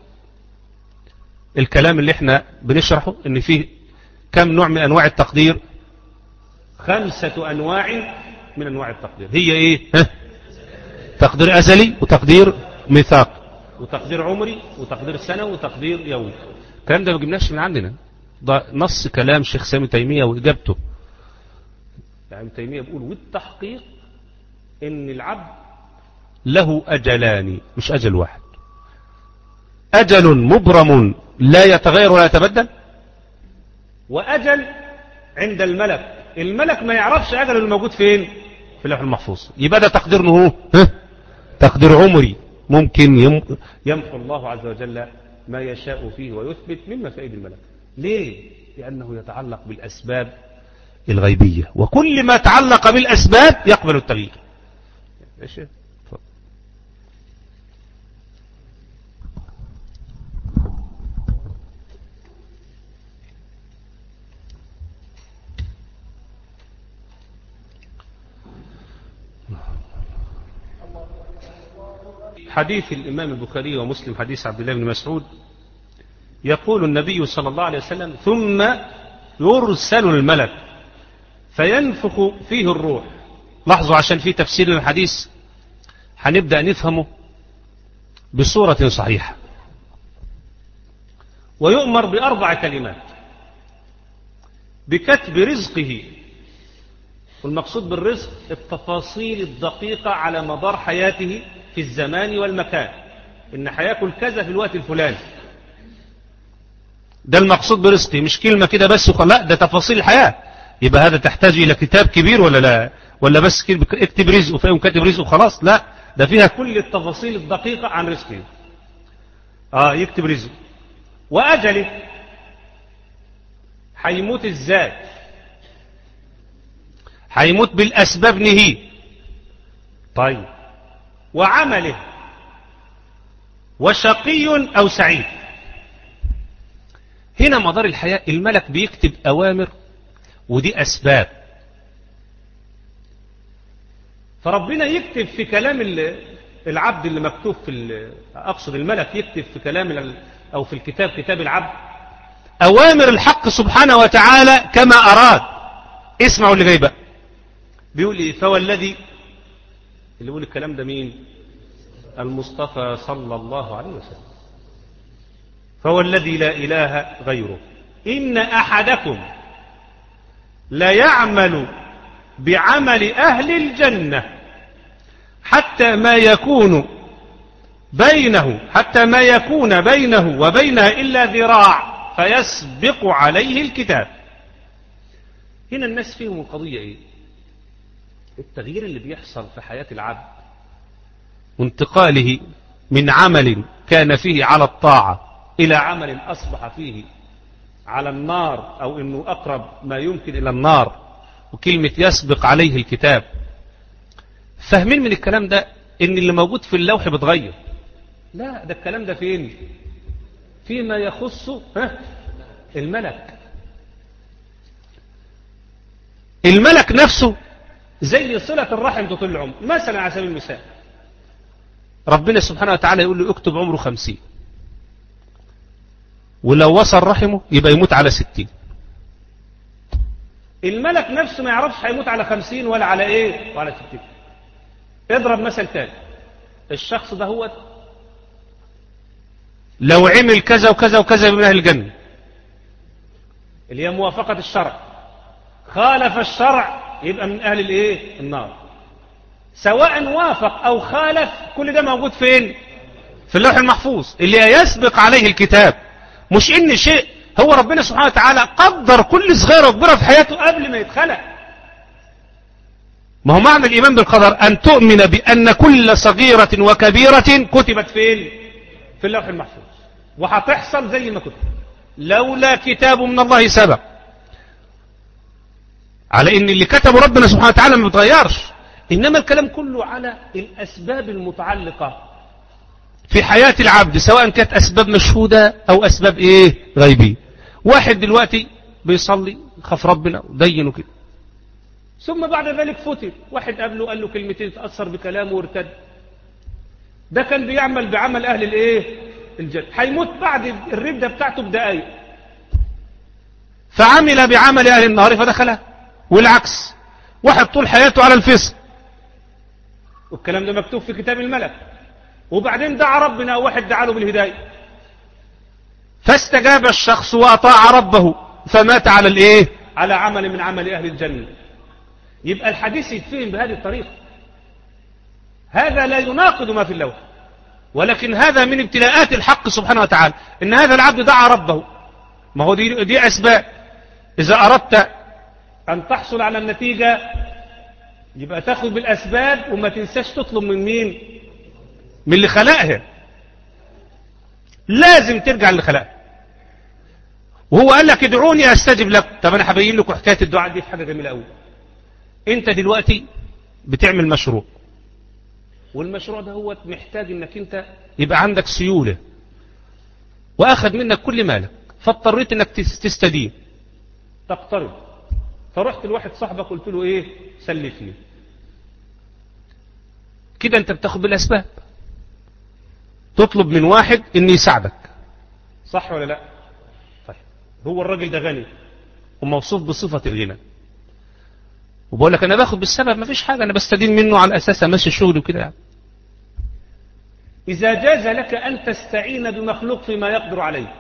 الكلام اللي احنا بنشرحه ان فيه كم نوع من انواع التقدير؟ خمسة انواع من انواع التقدير. هي ايه؟ ها؟ تقدير ازلي، وتقدير ميثاق، وتقدير عمري، وتقدير سنوي، وتقدير يومي. الكلام ده ما جبناش من عندنا، ده نص كلام شيخ سامي تيمية واجابته. يعني تيمية بيقول والتحقيق ان العبد له اجلان مش اجل واحد، اجل مبرم لا يتغير ولا يتبدل، واجل عند الملك، الملك ما يعرفش اجله الموجود فين في اللوح المحفوظ. يبقى ده تقدير هو تقدير عمري، ممكن يمحو الله عز وجل ما يشاء فيه ويثبت من مفائد الملك. ليه؟ لأنه يتعلق بالأسباب الغيبية، وكل ما تعلق بالأسباب يقبل التغيير. ايش؟ حديث الإمام البخاري ومسلم حديث عبد الله بن مسعود، يقول النبي صلى الله عليه وسلم: ثم يرسل الملك فينفخ فيه الروح. لاحظوا عشان في تفسير الحديث هنبدأ نفهمه بصورة صحيحة. ويؤمر بأربع كلمات: بكتب رزقه، والمقصود بالرزق التفاصيل الدقيقة على مدار حياته في الزمان والمكان، إن هياكل كذا في الوقت الفلاني، ده المقصود برزقه، مش كلمة كده بس وخلاص، لا ده تفاصيل الحياة. يبقى هذا تحتاج إلى كتاب كبير ولا لا؟ ولا بس اكتب رزقه فيهم كاتب رزقه خلاص؟ لا، ده فيها كل التفاصيل الدقيقة عن رزقه. آه يكتب رزقه، وأجله، هيموت ازاي، هيموت بالأسباب نهي، طيب، وعمله، وشقي أو سعيد. هنا مدار الحياة الملك بيكتب أوامر ودي أسباب، فربنا يكتب في كلام العبد اللي مكتوب في، أقصد الملك يكتب في كلام أو في الكتاب كتاب العبد أوامر الحق سبحانه وتعالى كما أراد. اسمعوا اللي جاي بقى، بيقول إيه؟ فوالذي، اللي يقول الكلام ده مين؟ المصطفى صلى الله عليه وسلم. فوالذي لا إله غيره إن أحدكم لا يعمل بعمل أهل الجنة حتى ما يكون بينه حتى ما يكون بينه وبينها إلا ذراع فيسبق عليه الكتاب. هنا الناس فيهم القضية إيه؟ التغيير اللي بيحصل في حياة العبد وانتقاله من عمل كان فيه على الطاعة إلى عمل أصبح فيه على النار، أو أنه أقرب ما يمكن إلى النار، وكلمة يسبق عليه الكتاب. فاهمين من الكلام ده إن اللي موجود في اللوح بتغير؟ لا، ده الكلام ده فين؟ فيما يخص ها الملك. الملك نفسه زي صلة الرحم طول العمر. مثلا على سبيل المثال ربنا سبحانه وتعالى يقول له اكتب عمره خمسين، ولو وصل رحمه يبقى يموت على ستين. الملك نفسه ما يعرفش هيموت على خمسين ولا على ايه وعلى ستين. اضرب مثل تاني، الشخص ده هو لو عمل كذا وكذا وكذا من اهل الجنة، اللي هي موافقة الشرع، خالف الشرع يبقى من اهل الايه النار. سواء وافق او خالف، كل ده موجود فين؟ في اللوح المحفوظ اللي يسبق عليه الكتاب. مش ان شيء، هو ربنا سبحانه وتعالى قدر كل صغيرة وكبيرة في حياته قبل ما يتخلق. ما هو معنى الإيمان بالقدر أن تؤمن بأن كل صغيرة وكبيرة كتبت فين؟ في اللوح المحفوظ، وهتحصل زي ما كتب. لولا كتاب من الله سبق، على ان اللي كتبه ربنا سبحانه وتعالى ما بيتغيرش، انما الكلام كله على الاسباب المتعلقة في حياة العبد، سواء كانت اسباب مشهودة او اسباب ايه غيبية. واحد دلوقتي بيصلي خاف ربنا ودينه كده، ثم بعد ذلك فتن، واحد قبله قال له كلمتين تأثر بكلامه وارتد، ده كان بيعمل بعمل اهل الايه الجنة، هيموت بعد الردة بتاعته بدقايق، فعمل بعمل اهل النار فدخلها. والعكس، واحد طول حياته على الفسق، والكلام ده مكتوب في كتاب الملك، وبعدين دعا ربنا، واحد دعا له بالهداية، فاستجاب الشخص وأطاع ربه فمات على الايه على عمل من عمل اهل الجنة. يبقى الحديث يتفهم بهذه الطريقة. هذا لا يناقض ما في اللوح، ولكن هذا من ابتلاءات الحق سبحانه وتعالى، ان هذا العبد دعا ربه. ما هو دي, دي اسباب. اذا اردت ان تحصل على النتيجة يبقى تاخذ بالاسباب، وما تنساش تطلب من مين؟ من اللي خلقها. لازم ترجع اللي خلقها. وهو قال لك ادعوني استجب لك. طب انا هبين لكم حكايه الدعاء دي في حاجه جميله قوي. انت دلوقتي بتعمل مشروع، والمشروع ده هو محتاج انك انت يبقى عندك سيوله، واخذ منك كل مالك، فاضطريت انك تستدين تقترض، فرحت لواحد صاحبك قلت له ايه سلفني. كده انت بتاخد بالاسباب، تطلب من واحد ان يساعدك، صح ولا لا؟ طيب هو الراجل ده غني وموصوف بصفة الغنى، وبقول لك انا باخد بالسبب، ما فيش حاجة، انا بستدين منه على اساس امشي الشغل وكده يعني. اذا جاز لك ان تستعين بمخلوق فيما يقدر عليه،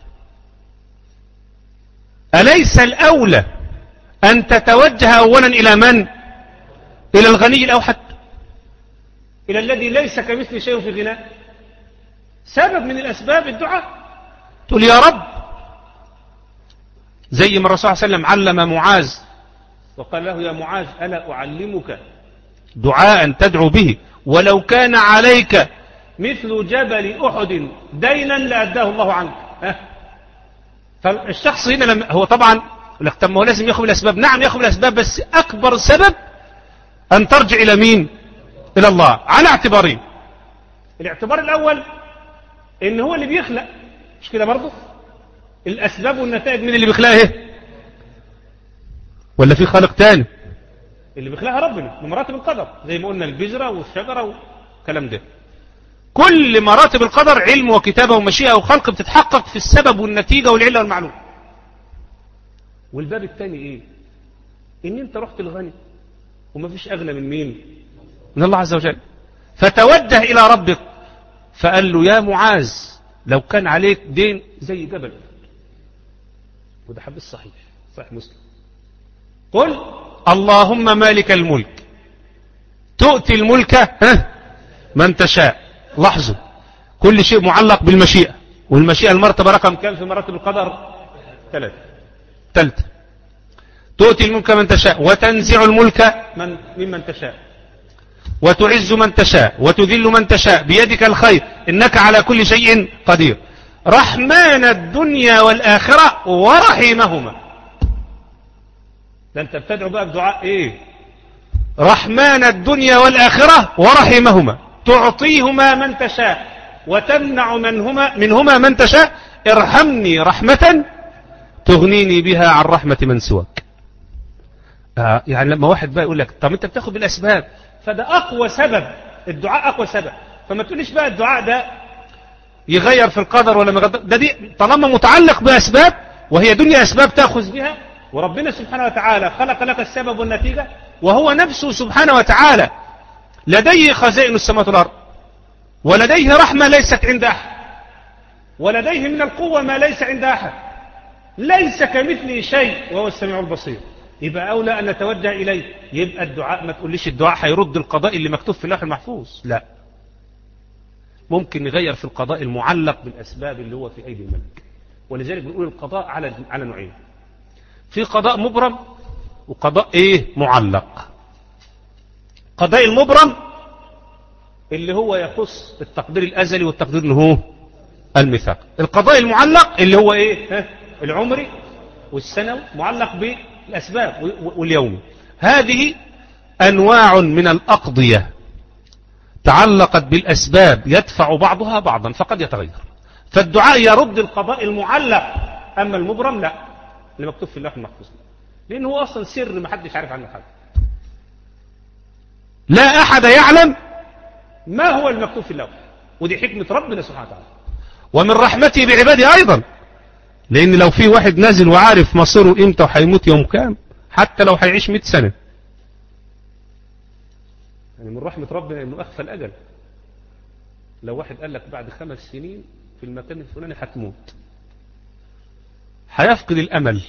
أليس الأولى أن تتوجه أولا إلى من؟ إلى الغني الأوحد، إلى الذي ليس كمثل شيء في غناه. سبب من الأسباب الدعاء، تقول يا رب، زي ما الرسول صلى الله عليه وسلم علم معاذ وقال له يا معاذ ألا أعلمك دعاء تدعو به ولو كان عليك مثل جبل أحد دينا لأداه الله عنك. ها؟ فالشخص هنا لما هو طبعا لك طب ما هو لازم ياخذ الاسباب، نعم ياخذ الاسباب، بس اكبر سبب ان ترجع الى مين؟ الى الله، على اعتبارين. الاعتبار الاول ان هو اللي بيخلق، مش كده برضه؟ الاسباب والنتائج من اللي بيخلقها ايه؟ ولا في خالق تاني؟ اللي بيخلقها ربنا بمراتب القدر، زي ما قلنا البذره والشجره والكلام ده. كل مراتب القدر علم وكتابة ومشيئة وخلق بتتحقق في السبب والنتيجة والعلة والمعلوم. والباب الثاني ايه؟ ان انت رحت الغني وما فيش اغنى من مين؟ من الله عز وجل، فتوجه الى ربك فقال له يا معاذ لو كان عليك دين زي جبل، وده حديث صحيح صحيح مسلم، قل اللهم مالك الملك تؤتي الملك ها من تشاء. لاحظوا كل شيء معلق بالمشيئة، والمشيئة المرتبة رقم كام في مراتب القدر؟ ثلاثة. ثالثة تؤتي الملك من تشاء وتنزع الملك من ممن تشاء وتعز من تشاء وتذل من تشاء بيدك الخير إنك على كل شيء قدير. رحمن الدنيا والآخرة ورحيمهما. ده انت بتدعو بقى بدعاء ايه؟ رحمن الدنيا والآخرة ورحيمهما، تعطيهما من تشاء وتمنع منهما منهما من تشاء، ارحمني رحمة تغنيني بها عن رحمة من سواك. آه يعني لما واحد بقى يقول لك طب انت بتاخد بالاسباب، فده اقوى سبب، الدعاء اقوى سبب. فما تقوليش بقى الدعاء ده يغير في القدر ولا ما يغير، ده دي طالما متعلق باسباب، وهي دنيا اسباب تاخذ بها، وربنا سبحانه وتعالى خلق لك السبب والنتيجة، وهو نفسه سبحانه وتعالى لديه خزائن السماوات والأرض، ولديه رحمة ليست عند أحد، ولديه من القوة ما ليس عند أحد، ليس كمثله شيء وهو السميع البصير. يبقى أولى أن نتوجه إليه. يبقى الدعاء ما تقوليش الدعاء هيرد القضاء اللي مكتوب في اللوح المحفوظ، لا، ممكن يغير في القضاء المعلق بالأسباب اللي هو في أيدي الملك. ولذلك بنقول القضاء على على نوعين، في قضاء مبرم وقضاء ايه معلق. قضاء المبرم اللي هو يخص التقدير الأزلي والتقدير اللي هو الميثاق. القضاء المعلق اللي هو ايه؟ العمري والسنوي، معلق بالاسباب واليومي. هذه انواع من الاقضية تعلقت بالاسباب يدفع بعضها بعضا فقد يتغير. فالدعاء يرد القضاء المعلق، اما المبرم لا، اللي مكتوب في اللوح المحفوظ، لانه هو اصلا سر ما حدش عارف عنه حاجه. لا احد يعلم ما هو المكتوب في اللوح، ودي حكمة ربنا سبحانه وتعالى ومن رحمته بعباده ايضا. لان لو في واحد نازل وعارف مصيره امتى وهيموت يوم كام، حتى لو هيعيش مئة سنة، يعني من رحمة ربنا انه اخفى الاجل. لو واحد قال لك بعد خمس سنين في المكان الفلاني هتموت، هيفقد الامل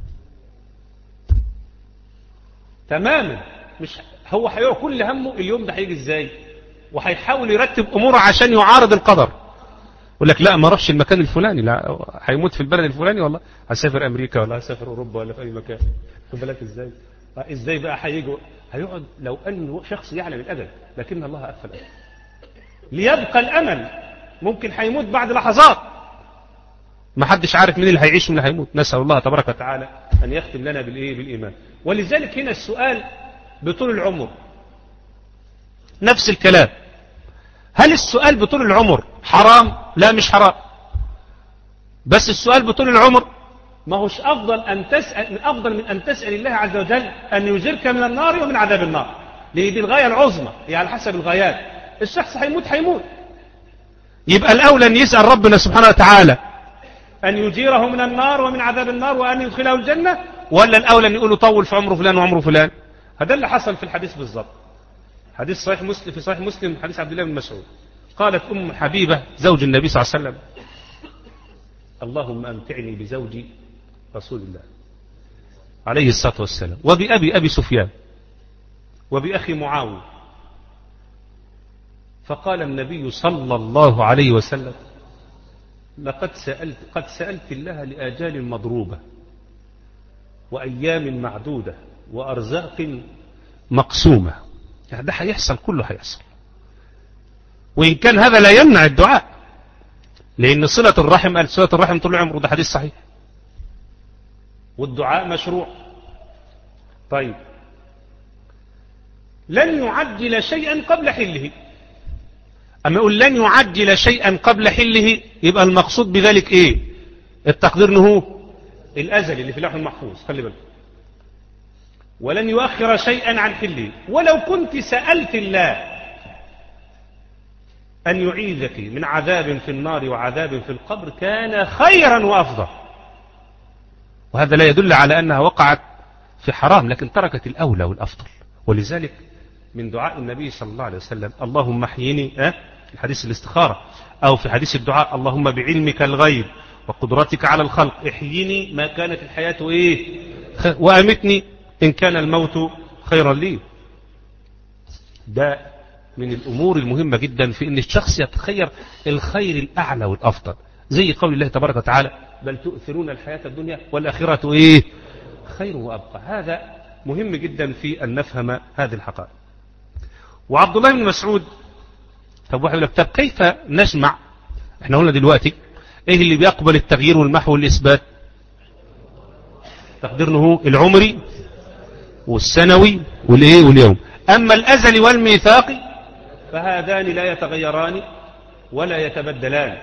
تماما. مش هو هيقع كل همه اليوم ده هيجي ازاي، وهيحاول يرتب اموره عشان يعارض القدر. يقول لك لا ما اروحش المكان الفلاني، لا هيموت في البلد الفلاني، والله هسافر امريكا ولا هسافر اوروبا ولا في اي مكان. خد بالك ازاي ازاي بقى هيجي، هيقعد. لو ان شخص يعلم الاجل، لكن الله اخفى الاجل ليبقى الامل. ممكن هيموت بعد لحظات، ما حدش عارف مين اللي هيعيش ومين اللي هيموت. نسال الله تبارك وتعالى ان يختم لنا بالايه، بالايمان. ولذلك هنا السؤال بطول العمر نفس الكلام. هل السؤال بطول العمر حرام؟ لا مش حرام، بس السؤال بطول العمر ما هوش أفضل أن تسأل من أفضل من أن تسأل الله عز وجل أن يجرك من النار ومن عذاب النار. لأن دي الغاية العظمى، هي على حسب الغايات. الشخص هيموت هيموت، يبقى الأولى أن يسأل ربنا سبحانه وتعالى أن يجيره من النار ومن عذاب النار وأن يدخله الجنة، ولا الأولى أن يقول طول في عمره فلان وعمره فلان؟ هذا اللي حصل في الحديث بالضبط. حديث صحيح مسلم، في صحيح مسلم، حديث عبد الله بن مسعود. قالت أم حبيبة زوج النبي صلى الله عليه وسلم: اللهم أمتعني بزوجي رسول الله عليه الصلاة والسلام، وبأبي أبي سفيان، وبأخي معاوية. فقال النبي صلى الله عليه وسلم: لقد سألت قد سألت الله لآجال مضروبة وأيام معدودة وأرزاق مقسومة. يعني ده هيحصل، كله هيحصل. وإن كان هذا لا يمنع الدعاء، لأن صلة الرحم قال صلة الرحم طول عمره، ده حديث صحيح، والدعاء مشروع. طيب لن يعجل شيئا قبل حله. أما يقول لن يعجل شيئا قبل حله، يبقى المقصود بذلك إيه؟ التقدير انه الأزل اللي في اللوح المحفوظ، خلي بالك. ولن يؤخر شيئا عن حله. ولو كنت سألت الله أن يعيذك من عذاب في النار وعذاب في القبر كان خيرا وأفضل. وهذا لا يدل على أنها وقعت في حرام، لكن تركت الأولى والأفضل. ولذلك من دعاء النبي صلى الله عليه وسلم: اللهم احيني، أه؟ في حديث الاستخارة، أو في حديث الدعاء: اللهم بعلمك الغيب وقدرتك على الخلق احيني ما كانت الحياة إيه، وأمتني إن كان الموت خيرا لي. ده من الأمور المهمة جدا في أن الشخص يتخير الخير الأعلى والأفضل، زي قول الله تبارك وتعالى: بل تؤثرون الحياة الدنيا والآخرة إيه، خير وأبقى. هذا مهم جدا في أن نفهم هذه الحقائق. وعبد الله بن مسعود، طب واحد يقول لك: طب كيف نجمع؟ احنا قلنا دلوقتي ايه اللي بيقبل التغيير والمحو والإثبات؟ تقديرنه العمري والسنوي والايه واليوم. أما الأزل والميثاق فهذان لا يتغيران ولا يتبدلان،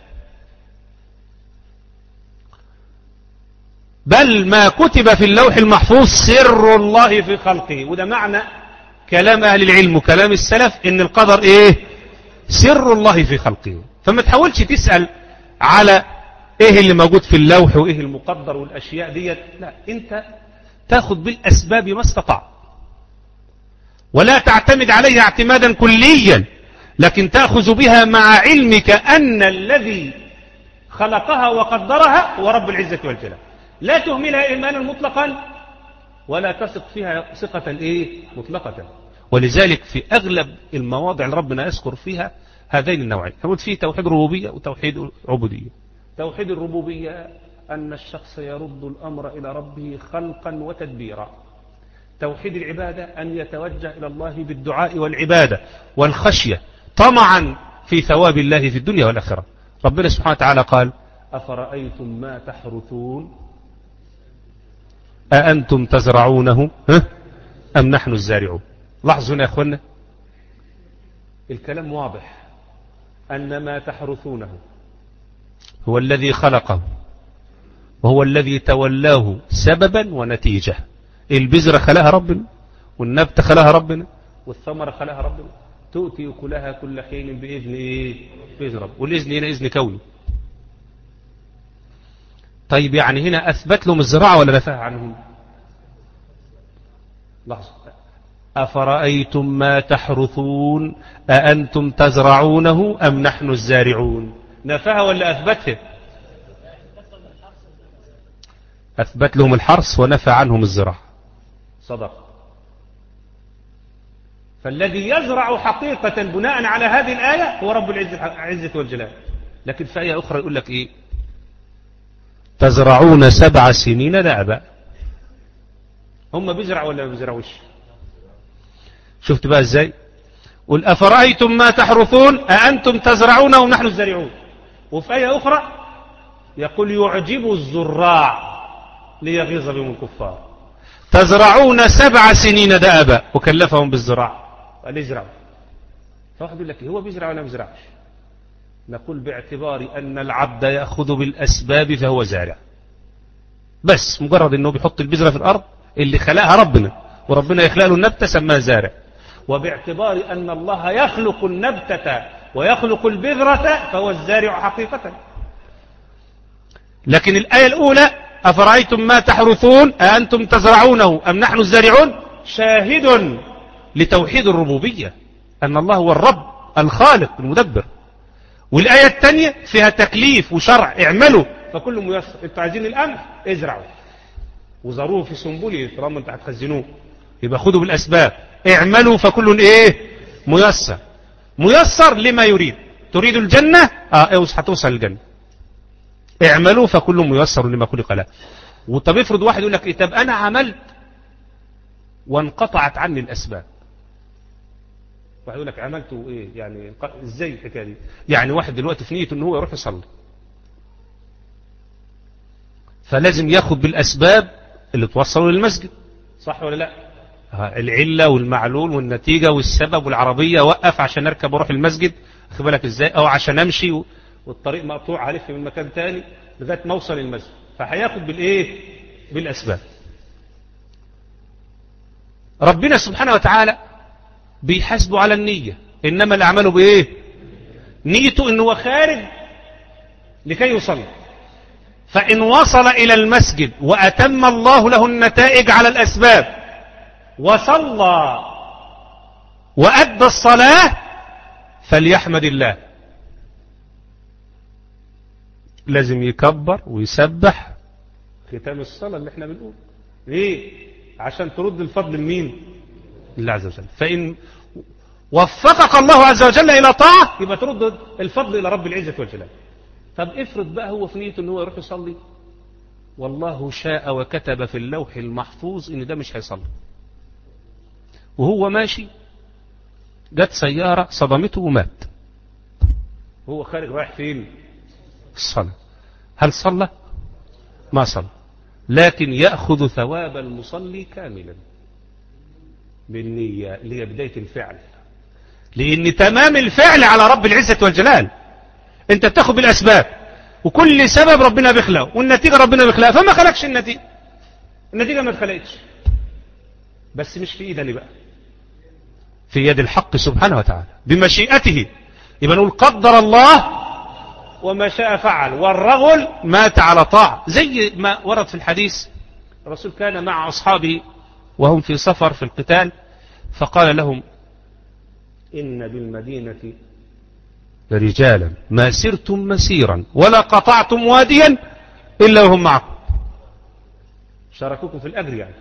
بل ما كتب في اللوح المحفوظ سر الله في خلقه. وده معنى كلام أهل العلم وكلام السلف، إن القدر إيه، سر الله في خلقه. فما تحاولش تسأل على إيه اللي موجود في اللوح وإيه المقدر والأشياء ديت، لا، أنت تأخذ بالأسباب ما استطاع، ولا تعتمد عليها اعتمادا كليا، لكن تأخذ بها مع علمك أن الذي خلقها وقدرها هو رب العزة والجلال. لا تهملها إيمانا مطلقا ولا تثق فيها ثقة إيه مطلقة. ولذلك في أغلب المواضع اللي ربنا يذكر فيها هذين النوعين، يقول فيه توحيد ربوبية وتوحيد عبودية. توحيد الربوبية أن الشخص يرد الأمر إلى ربه خلقا وتدبيرا. توحيد العبادة أن يتوجه إلى الله بالدعاء والعبادة والخشية طمعا في ثواب الله في الدنيا والآخرة. ربنا سبحانه وتعالى قال أفرأيتم ما تحرثون أأنتم تزرعونه أم نحن الزارعون. لاحظوا هنا يا أخوانا الكلام واضح أن ما تحرثونه هو الذي خلقه وهو الذي تولاه سببا ونتيجة. البذرة خلقها ربنا والنبت خلقها ربنا والثمرة خلقها ربنا تؤتي أكلها كل حين بإذن إيه؟ بإذن رب. والإذن هنا إذن كوني. طيب يعني هنا أثبت لهم الزراعة ولا نفاها عنهم؟ لحظة. أفرأيتم ما تحرثون أأنتم تزرعونه أم نحن الزارعون. نفاها ولا أثبتها؟ أثبت لهم الحرث ونفى عنهم الزراعة. صدق. فالذي يزرع حقيقة بناء على هذه الآية هو رب العزة والجلال. لكن في آية أخرى يقول لك إيه؟ تزرعون سبع سنين دأبا. هم بيزرعوا ولا ما بيزرعوش؟ شفت بقى ازاي؟ قل أفرأيتم ما تحرثون أأنتم تزرعونه ونحن الزارعون. وفي آية أخرى يقول يعجب الزراع ليغيظ بهم الكفار. تزرعون سبع سنين دأبا وكلفهم بالزراعة قال يزرعوا. فواحد يقول لك هو بيزرع ولا ما بيزرعش؟ نقول باعتبار أن العبد يأخذ بالأسباب فهو زارع. بس مجرد أنه بيحط البذرة في الأرض اللي خلقها ربنا وربنا يخلق له النبتة سماه زارع. وباعتبار أن الله يخلق النبتة ويخلق البذرة فهو الزارع حقيقة. لكن الآية الأولى أفرأيتم ما تحرثون أأنتم تزرعونه أم نحن الزارعون شاهد لتوحيد الربوبية أن الله هو الرب الخالق المدبر. والآية الثانية فيها تكليف وشرع اعملوا فكل ميسر. انتوا عايزين القمح ازرعوا وزروه في سنبله طالما انتوا هتخزنوه يبقى خدوا بالأسباب. اعملوا فكل ايه ميسر. ميسر لما يريد. تريد الجنة اه هتوصل الجنة. اعملوا فكل ميسر لما خلق له. وطب افرض واحد يقول لك ايه طب انا عملت وانقطعت عني الاسباب. واحد يقول لك عملته ايه يعني ازاي الحكايه دي؟ يعني واحد دلوقتي في نيته ان هو يروح يصلي فلازم ياخد بالاسباب اللي توصله للمسجد صح ولا لا؟ العله والمعلول والنتيجه والسبب والعربيه وقف عشان اركب واروح المسجد خد بالك ازاي؟ او عشان امشي والطريق مقطوع هلف من مكان تاني لغايه ما اوصل المسجد. فهياخد بالايه؟ بالاسباب. ربنا سبحانه وتعالى بيحاسبوا على النية. إنما الأعمال بإيه؟ نيته إنه هو خارج لكي يصلي. فإن وصل إلى المسجد وأتم الله له النتائج على الأسباب وصلى وأدى الصلاة فليحمد الله. لازم يكبر ويسبح ختام الصلاة اللي احنا بنقول ليه؟ عشان ترد الفضل لمين؟ الله عز وجل. فإن وفقك الله عز وجل إلى طاعة يبقى ترد الفضل إلى رب العزة والجلال. طب افرض بقى هو في نيته أنه يروح يصلي والله شاء وكتب في اللوح المحفوظ إن ده مش هيصلي وهو ماشي جت سيارة صدمته ومات هو خارج رايح فين؟ الصلاة. هل صلى؟ ما صلى. لكن يأخذ ثواب المصلي كاملا بالنية اللي هي بداية الفعل. لأن تمام الفعل على رب العزة والجلال. انت بتاخد بالأسباب وكل سبب ربنا بيخلقه والنتيجة ربنا بيخلقها فما خلقش النتيجة. النتيجة ما اتخلقتش بس مش في ايدني بقى في يد الحق سبحانه وتعالى بمشيئته. يبقى نقول قدر الله وما شاء فعل. والرجل مات على طاعة زي ما ورد في الحديث. الرسول كان مع أصحابه وهم في سفر في القتال فقال لهم إن بالمدينة رجالا ما سرتم مسيرا ولا قطعتم واديا إلا وهم معكم. شاركوكم في الأجر يعني.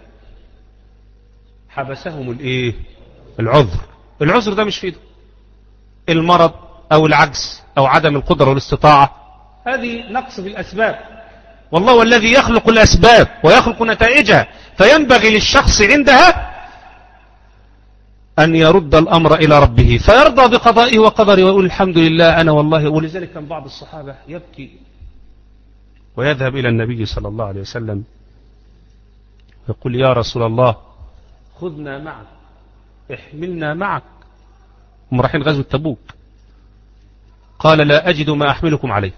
حبسهم الايه؟ العذر. العذر ده مش في ايده. المرض أو العجز أو عدم القدرة والاستطاعة هذه نقص في الأسباب. والله هو الذي يخلق الأسباب ويخلق نتائجها. فينبغي للشخص عندها أن يرد الأمر إلى ربه فيرضى بقضائه وقدره ويقول الحمد لله أنا والله. ولذلك كان بعض الصحابة يبكي ويذهب إلى النبي صلى الله عليه وسلم يقول يا رسول الله خذنا معك احملنا معك. هم رايحين غزوة تبوك. قال لا أجد ما أحملكم عليه.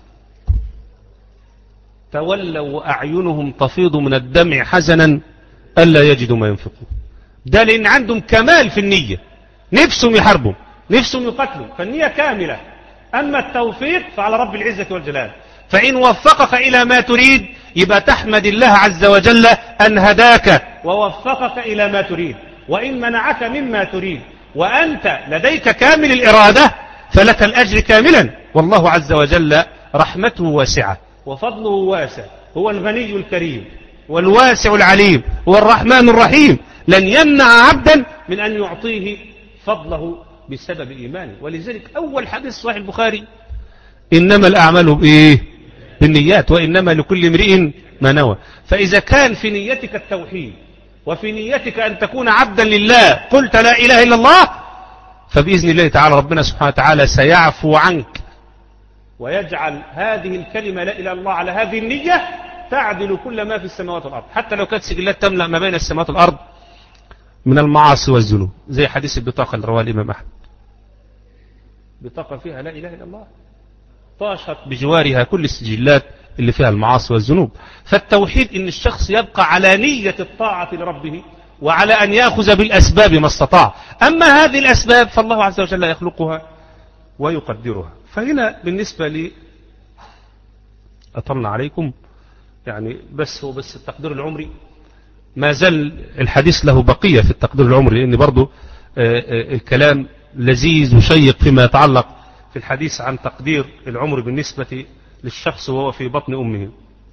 تولوا وأعينهم تفيض من الدمع حزنا ألا يجدوا ما ينفقون. ده لأن عندهم كمال في النية، نفسهم يحاربوا نفسهم يقتلوا، فالنية كاملة. أما التوفيق فعلى رب العزة والجلال، فإن وفقك إلى ما تريد يبقى تحمد الله عز وجل أن هداك ووفقك إلى ما تريد، وإن منعك مما تريد وأنت لديك كامل الإرادة فلك الأجر كاملا. والله عز وجل رحمته واسعة وفضله واسع، هو الغني الكريم والواسع العليم، هو الرحمن الرحيم، لن يمنع عبدا من أن يعطيه فضله بسبب إيمانه. ولذلك أول حديث صحيح البخاري إنما الأعمال بإيه؟ بالنيات وإنما لكل امرئ ما نوى. فإذا كان في نيتك التوحيد وفي نيتك أن تكون عبدا لله قلت لا إله إلا الله، فبإذن الله تعالى ربنا سبحانه وتعالى سيعفو عنك ويجعل هذه الكلمة لا إله إلا الله على هذه النية تعدل كل ما في السماوات والأرض، حتى لو كانت سجلات تملأ ما بين السماوات والأرض من المعاصي والذنوب، زي حديث البطاقة اللي رواه الإمام أحمد. بطاقة فيها لا إله إلا الله طاشت بجوارها كل السجلات اللي فيها المعاصي والذنوب. فالتوحيد إن الشخص يبقى على نية الطاعة لربه وعلى أن يأخذ بالأسباب ما استطاع. أما هذه الأسباب فالله عز وجل يخلقها ويقدرها. فهنا بالنسبة لي أطلنا عليكم يعني بس هو بس التقدير العمري ما زال الحديث له بقية في التقدير العمري، لأن برضو الكلام لذيذ وشيق فيما يتعلق في الحديث عن تقدير العمر بالنسبة للشخص وهو في بطن أمه.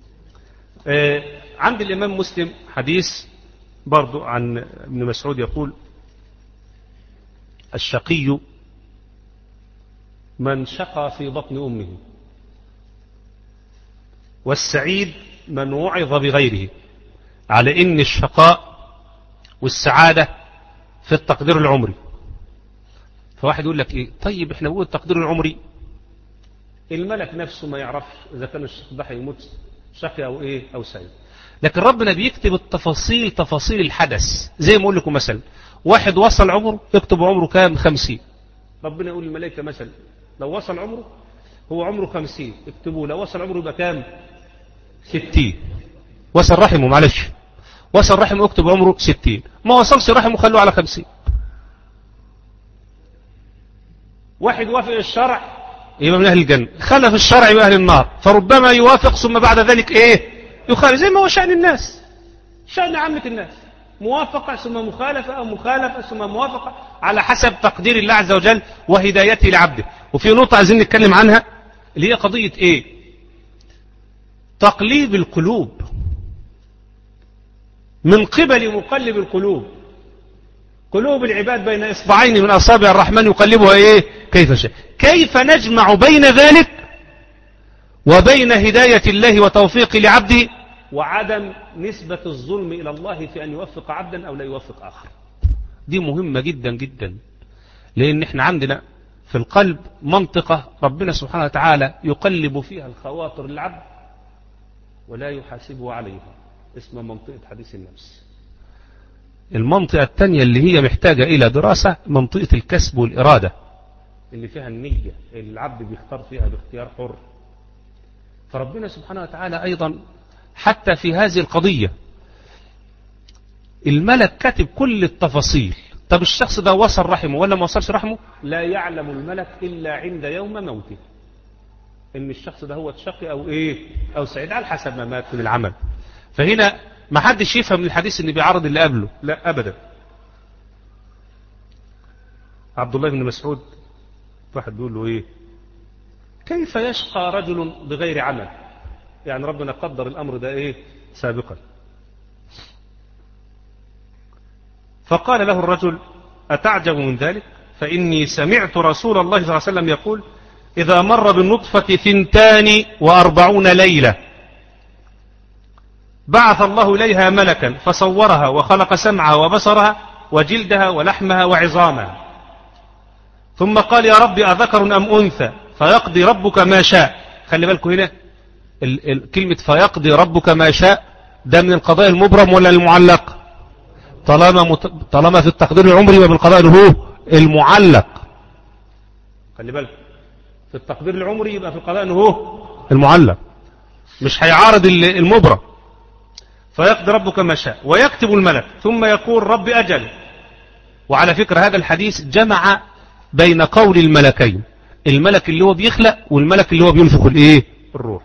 عند الإمام مسلم حديث برضو عن ابن مسعود يقول الشقي من شقى في بطن أمه والسعيد من وعظ بغيره، على إن الشقاء والسعادة في التقدير العمري. فواحد يقول لك إيه طيب إحنا بنقول التقدير العمري الملك نفسه ما يعرفش إذا كان الشخص ده هيموت شقي أو إيه أو سعيد، لكن ربنا بيكتب التفاصيل تفاصيل الحدث. زي ما أقول لكم مثلا واحد وصل عمره يكتب عمره كام خمسين، ربنا يقول للملائكة مثلا لو وصل عمره هو عمره خمسين اكتبوه، لو وصل عمره يبقى كام ستين. وصل رحمه معلش وصل رحمه اكتب عمره ستين، ما وصلش رحمه خلوه على خمسين. واحد وافق الشرع يبقى من أهل الجنة، خلف الشرع يبقى أهل النار، فربما يوافق ثم بعد ذلك إيه يخالف، زي ما هو شأن الناس شأن عامة الناس، موافقة ثم مخالفة أو مخالفة ثم موافقة على حسب تقدير الله عز وجل وهدايته لعبده. وفي نقطة عايزين نتكلم عنها اللي هي قضية إيه تقليب القلوب من قبل مقلب القلوب. قلوب العباد بين إصبعين من أصابع الرحمن يقلبها إيه كيف شاء. كيف نجمع بين ذلك وبين هداية الله وتوفيق لعبده وعدم نسبة الظلم إلى الله في أن يوفق عبدا أو لا يوفق آخر؟ دي مهمة جدا جدا، لأن احنا عندنا في القلب منطقة ربنا سبحانه وتعالى يقلب فيها الخواطر للعبد ولا يحاسبه عليها، اسمها منطقة حديث النفس. المنطقة الثانية اللي هي محتاجة إلى دراسة منطقة الكسب والإرادة اللي فيها النية اللي العبد بيختار فيها باختيار حر. فربنا سبحانه وتعالى أيضا حتى في هذه القضية الملك كتب كل التفاصيل. طب الشخص ده وصل رحمه ولا ما وصلش رحمه؟ لا يعلم الملك إلا عند يوم موته إن الشخص ده هو شقي أو إيه أو سعيد على حسب ما مات من العمل. فهنا ما حدش يفهم من الحديث إن بيعرض اللي قبله، لا أبدا. عبد الله بن مسعود واحد بيقول له إيه كيف يشقى رجل بغير عمل، يعني ربنا قدر الأمر ده إيه سابقا. فقال له الرجل أتعجب من ذلك فإني سمعت رسول الله صلى الله عليه وسلم يقول إذا مر بالنطفة ثنتان وأربعون ليلة بعث الله إليها ملكا فصورها وخلق سمعها وبصرها وجلدها ولحمها وعظامها. ثم قال يا رب أذكر أم أنثى فيقضي ربك ما شاء. خلي بالكم هنا ال ال كلمة فيقضي ربك ما شاء ده من القضاء المبرم ولا المعلق؟ طالما, مت... طالما في التقدير العمري يبقى بالقضاء اللي هو المعلق. خلي بالكم في التقدير العمري يبقى في القضاء اللي هو المعلق، مش هيعارض المبرم. فيقضي ربك ما شاء ويكتب الملك ثم يقول رب أجل. وعلى فكرة هذا الحديث جمع بين قول الملكين، الملك اللي هو بيخلق والملك اللي هو بينفخ الايه الروح.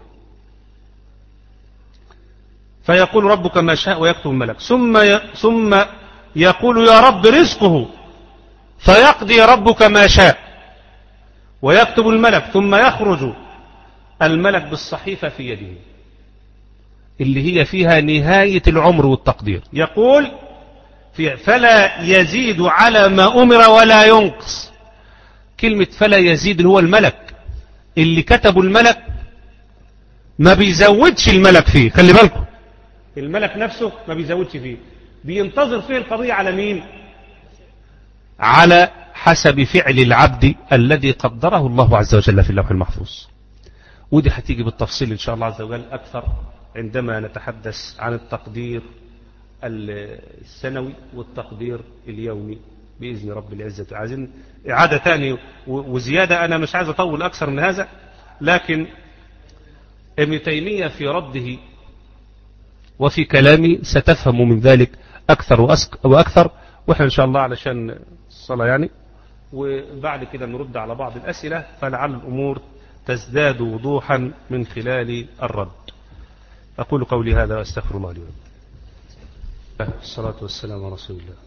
فيقول ربك ما شاء ويكتب الملك ثم ي... ثم يقول يا رب رزقه فيقضي ربك ما شاء ويكتب الملك ثم يخرج الملك بالصحيفة في يده اللي هي فيها نهاية العمر والتقدير. يقول في فلا يزيد على ما أمر ولا ينقص. كلمة فلا يزيد اللي هو الملك اللي كتبه الملك ما بيزودش الملك فيه. خلي بالكم الملك نفسه ما بيزودش فيه، بينتظر فيه القضية على مين؟ على حسب فعل العبد الذي قدره الله عز وجل في اللوح المحفوظ. ودي هتيجي بالتفصيل إن شاء الله عز وجل أكثر عندما نتحدث عن التقدير السنوي والتقدير اليومي بإذن رب العزة. عايزين إعادة تاني وزيادة، أنا مش عايز أطول أكثر من هذا، لكن ابن تيمية في رده وفي كلامي ستفهم من ذلك أكثر وأكثر، وإحنا إن شاء الله علشان الصلاة يعني، وبعد كده نرد على بعض الأسئلة فلعل الأمور تزداد وضوحا من خلال الرد. أقول قولي هذا وأستغفر الله لي ولكم. الصلاة والسلام على رسول الله.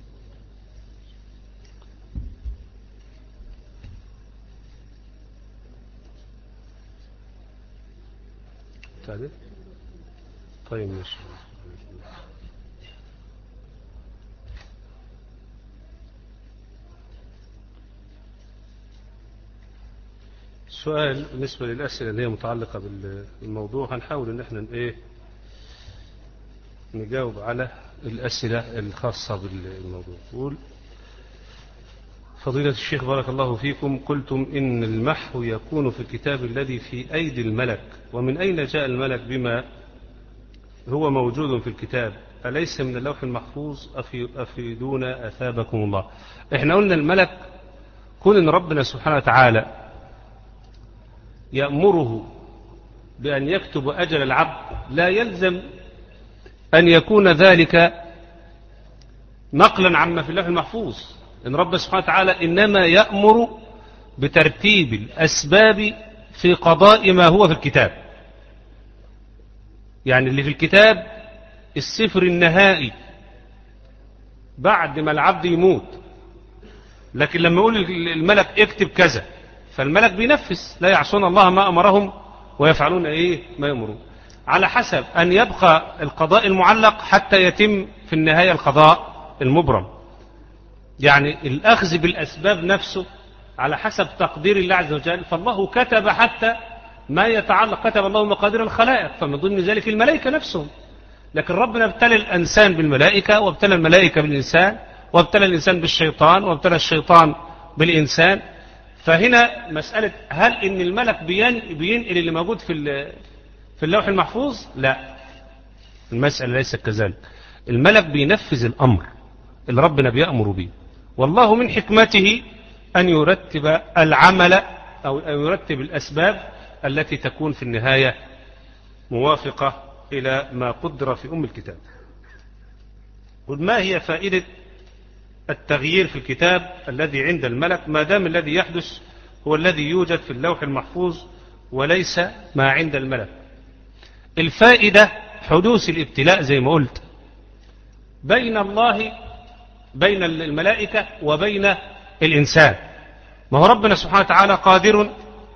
تعرف؟ طيب ماشي. سؤال بالنسبة للأسئلة اللي هي متعلقة بالموضوع، هنحاول ان احنا ايه نجاوب على الأسئلة الخاصة بالموضوع. يقول فضيلة الشيخ بارك الله فيكم، قلتم إن المحو يكون في الكتاب الذي في أيدي الملك، ومن أين جاء الملك بما هو موجود في الكتاب؟ أليس من اللوح المحفوظ؟ أفيدونا أثابكم الله. إحنا قلنا الملك كون إن ربنا سبحانه وتعالى يأمره بأن يكتب أجل العبد لا يلزم أن يكون ذلك نقلا عما في اللوح المحفوظ. إن رب سبحانه وتعالى إنما يأمر بترتيب الأسباب في قضاء ما هو في الكتاب. يعني اللي في الكتاب السفر النهائي بعد ما العبد يموت، لكن لما يقول الملك اكتب كذا فالملك بينفذ، لا يعصون الله ما أمرهم ويفعلون إيه ما يأمرون، على حسب أن يبقى القضاء المعلق حتى يتم في النهاية القضاء المبرم. يعني الأخذ بالأسباب نفسه على حسب تقدير الله عز وجل، فالله كتب حتى ما يتعلق، كتب الله مقادير الخلائق، فمن ضمن ذلك الملائكة نفسهم. لكن ربنا ابتلى الإنسان بالملائكة، وابتلى الملائكة بالإنسان، وابتلى الإنسان بالشيطان، وابتلى الشيطان بالإنسان. فهنا مسألة هل إن الملك بينقل اللي موجود في في اللوح المحفوظ؟ لا، المسألة ليست كذلك. الملك بينفذ الأمر اللي ربنا بيأمر به، والله من حكمته أن يرتب العمل أو أن يرتب الأسباب التي تكون في النهاية موافقة إلى ما قدر في أم الكتاب. وما هي فائدة التغيير في الكتاب الذي عند الملك ما دام الذي يحدث هو الذي يوجد في اللوح المحفوظ وليس ما عند الملك؟ الفائدة حدوث الابتلاء زي ما قلت بين الله بين الملائكة وبين الإنسان. ما هو ربنا سبحانه وتعالى قادر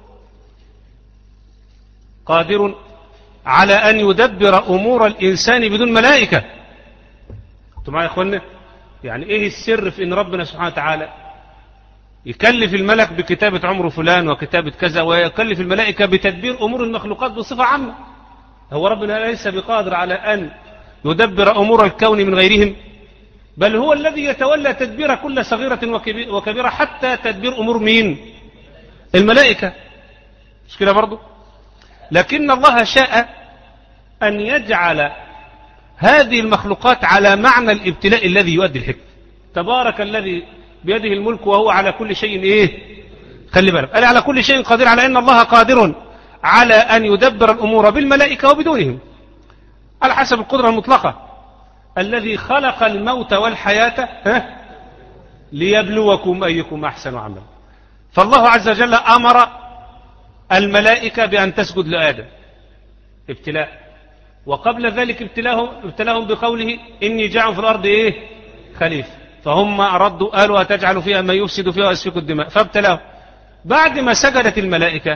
قادر على أن يدبر أمور الإنسان بدون ملائكة. انتوا معايا يا اخوانا؟ يعني ايه السر في ان ربنا سبحانه وتعالى يكلف الملك بكتابة عمر فلان وكتابة كذا، ويكلف الملائكة بتدبير أمور المخلوقات بصفة عامة؟ هو ربنا ليس بقادر على أن يدبر أمور الكون من غيرهم؟ بل هو الذي يتولى تدبير كل صغيرة وكبيرة حتى تدبير أمور مين؟ الملائكة، مش كده برضو؟ لكن الله شاء أن يجعل هذه المخلوقات على معنى الابتلاء الذي يؤدي الحكمة. تبارك الذي بيده الملك وهو على كل شيء إيه؟ خلي بالك، قال على كل شيء قدير، على أن الله قادر على أن يدبر الأمور بالملائكة وبدونهم على حسب القدرة المطلقة. الذي خلق الموت والحياة ها ليبلوكم أيكم أحسن عملا. فالله عز وجل أمر الملائكة بأن تسجد لآدم ابتلاء، وقبل ذلك ابتلاهم, ابتلاهم بقوله إني جاعل في الأرض إيه؟ خليفة. فهم ردوا قالوا أتجعل فيها من يفسد فيها ويسفك الدماء، فابتلاهم. بعد ما سجدت الملائكة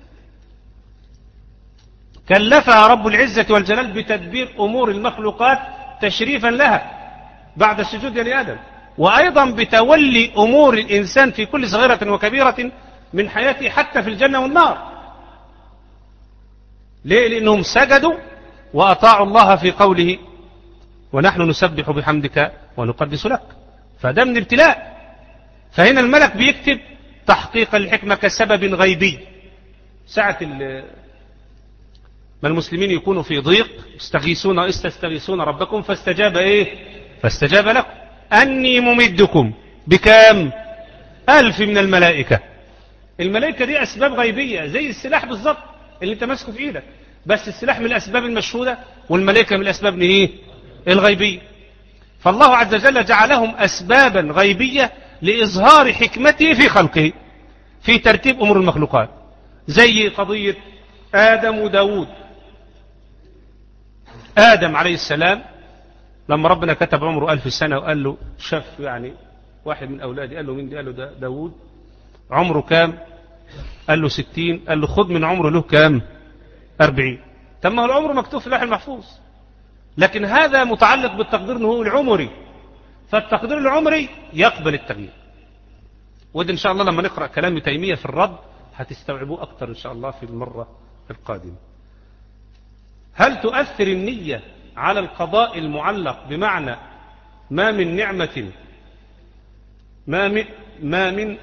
كلفها رب العزة والجلال بتدبير أمور المخلوقات تشريفا لها بعد السجود لآدم، وأيضا بتولي أمور الإنسان في كل صغيرة وكبيرة من حياته حتى في الجنة والنار. ليه؟ لأنهم سجدوا وأطاعوا الله في قوله ونحن نسبح بحمدك ونقدس لك، فده من ابتلاء. فهنا الملك بيكتب تحقيق الحكمة كسبب غيبي. ساعة ما المسلمين يكونوا في ضيق استغيثون استستغيثون ربكم فاستجاب ايه؟ فاستجاب لكم أني ممدكم بكام؟ ألف من الملائكة. الملائكة دي أسباب غيبية زي السلاح بالظبط اللي انت ماسكه في ايدك، بس السلاح من الأسباب المشهودة والملائكة من الأسباب ايه؟ الغيبية. فالله عز وجل جعلهم أسبابا غيبية لإظهار حكمته في خلقه في ترتيب أمور المخلوقات، زي قضية آدم وداود. آدم عليه السلام لما ربنا كتب عمره ألف سنة وقال له شاف يعني واحد من أولادي، قال له مين دي؟ قال له دا داود. عمره كام؟ قال له ستين. قال له خد من عمره له كام؟ أربعين. طب ما هو العمر مكتوب في اللوح المحفوظ، لكن هذا متعلق بالتقدير انه هو العمري، فالتقدير العمري يقبل التغيير. وده إن شاء الله لما نقرأ كلام تيمية في الرد هتستوعبوه أكتر إن شاء الله في المرة القادمة. هل تؤثر النية على القضاء المعلق بمعنى ما من نعمة ما من, ما من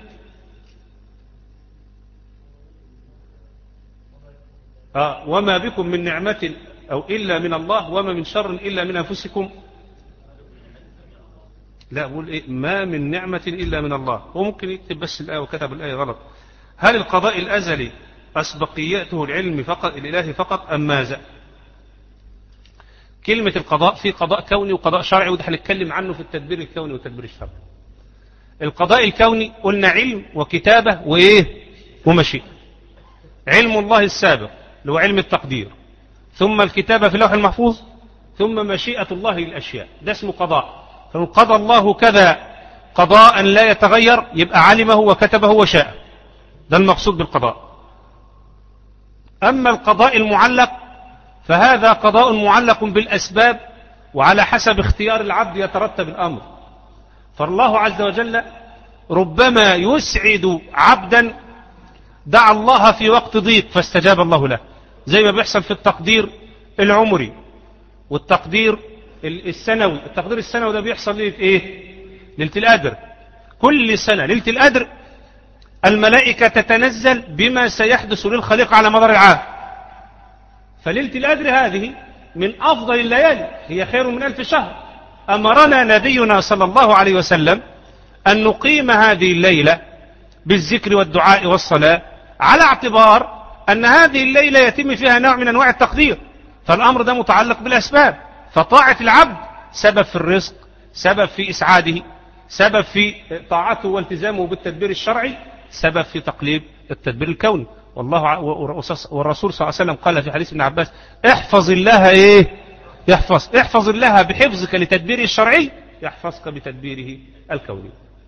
آه وما بكم من نعمة أو إلا من الله وما من شر إلا من أنفسكم؟ لا أقول إيه؟ ما من نعمة إلا من الله. هو ممكن يكتب بس الآية وكتب الآية غلط. هل القضاء الأزلي أسبقيته العلم فقط الإله فقط أم ماذا؟ كلمة القضاء في قضاء كوني وقضاء شرعي، وده هنتكلم عنه في التدبير الكوني والتدبير الشرعي. القضاء الكوني قلنا علم وكتابة وإيه؟ ومشيئة. علم الله السابق اللي هو علم التقدير، ثم الكتابة في اللوح المحفوظ، ثم مشيئة الله للأشياء، ده اسمه قضاء. فمن قضى الله كذا قضاء لا يتغير يبقى علمه وكتبه وشاء، ده المقصود بالقضاء. أما القضاء المعلق فهذا قضاء معلق بالأسباب، وعلى حسب اختيار العبد يترتب الأمر. فالله عز وجل ربما يسعد عبدا دعا الله في وقت ضيق فاستجاب الله له، زي ما بيحصل في التقدير العمري والتقدير السنوي. التقدير السنوي ده بيحصل ليلة ايه؟ ليلة القدر. كل سنة ليلة القدر الملائكة تتنزل بما سيحدث للخليقة على مدار العام. فليلة القدر هذه من أفضل الليالي، هي خير من ألف شهر. أمرنا نبينا صلى الله عليه وسلم أن نقيم هذه الليلة بالذكر والدعاء والصلاة، على اعتبار أن هذه الليلة يتم فيها نوع من أنواع التقدير. فالأمر ده متعلق بالأسباب، فطاعة العبد سبب في الرزق، سبب في إسعاده، سبب في طاعته والتزامه بالتدبير الشرعي، سبب في تقليب التدبير الكوني. والله والرسول صلى الله عليه وسلم قال في حديث ابن عباس احفظ الله ايه؟ يحفظ احفظ الله بحفظك لتدبيره الشرعي يحفظك بتدبيره الكوني.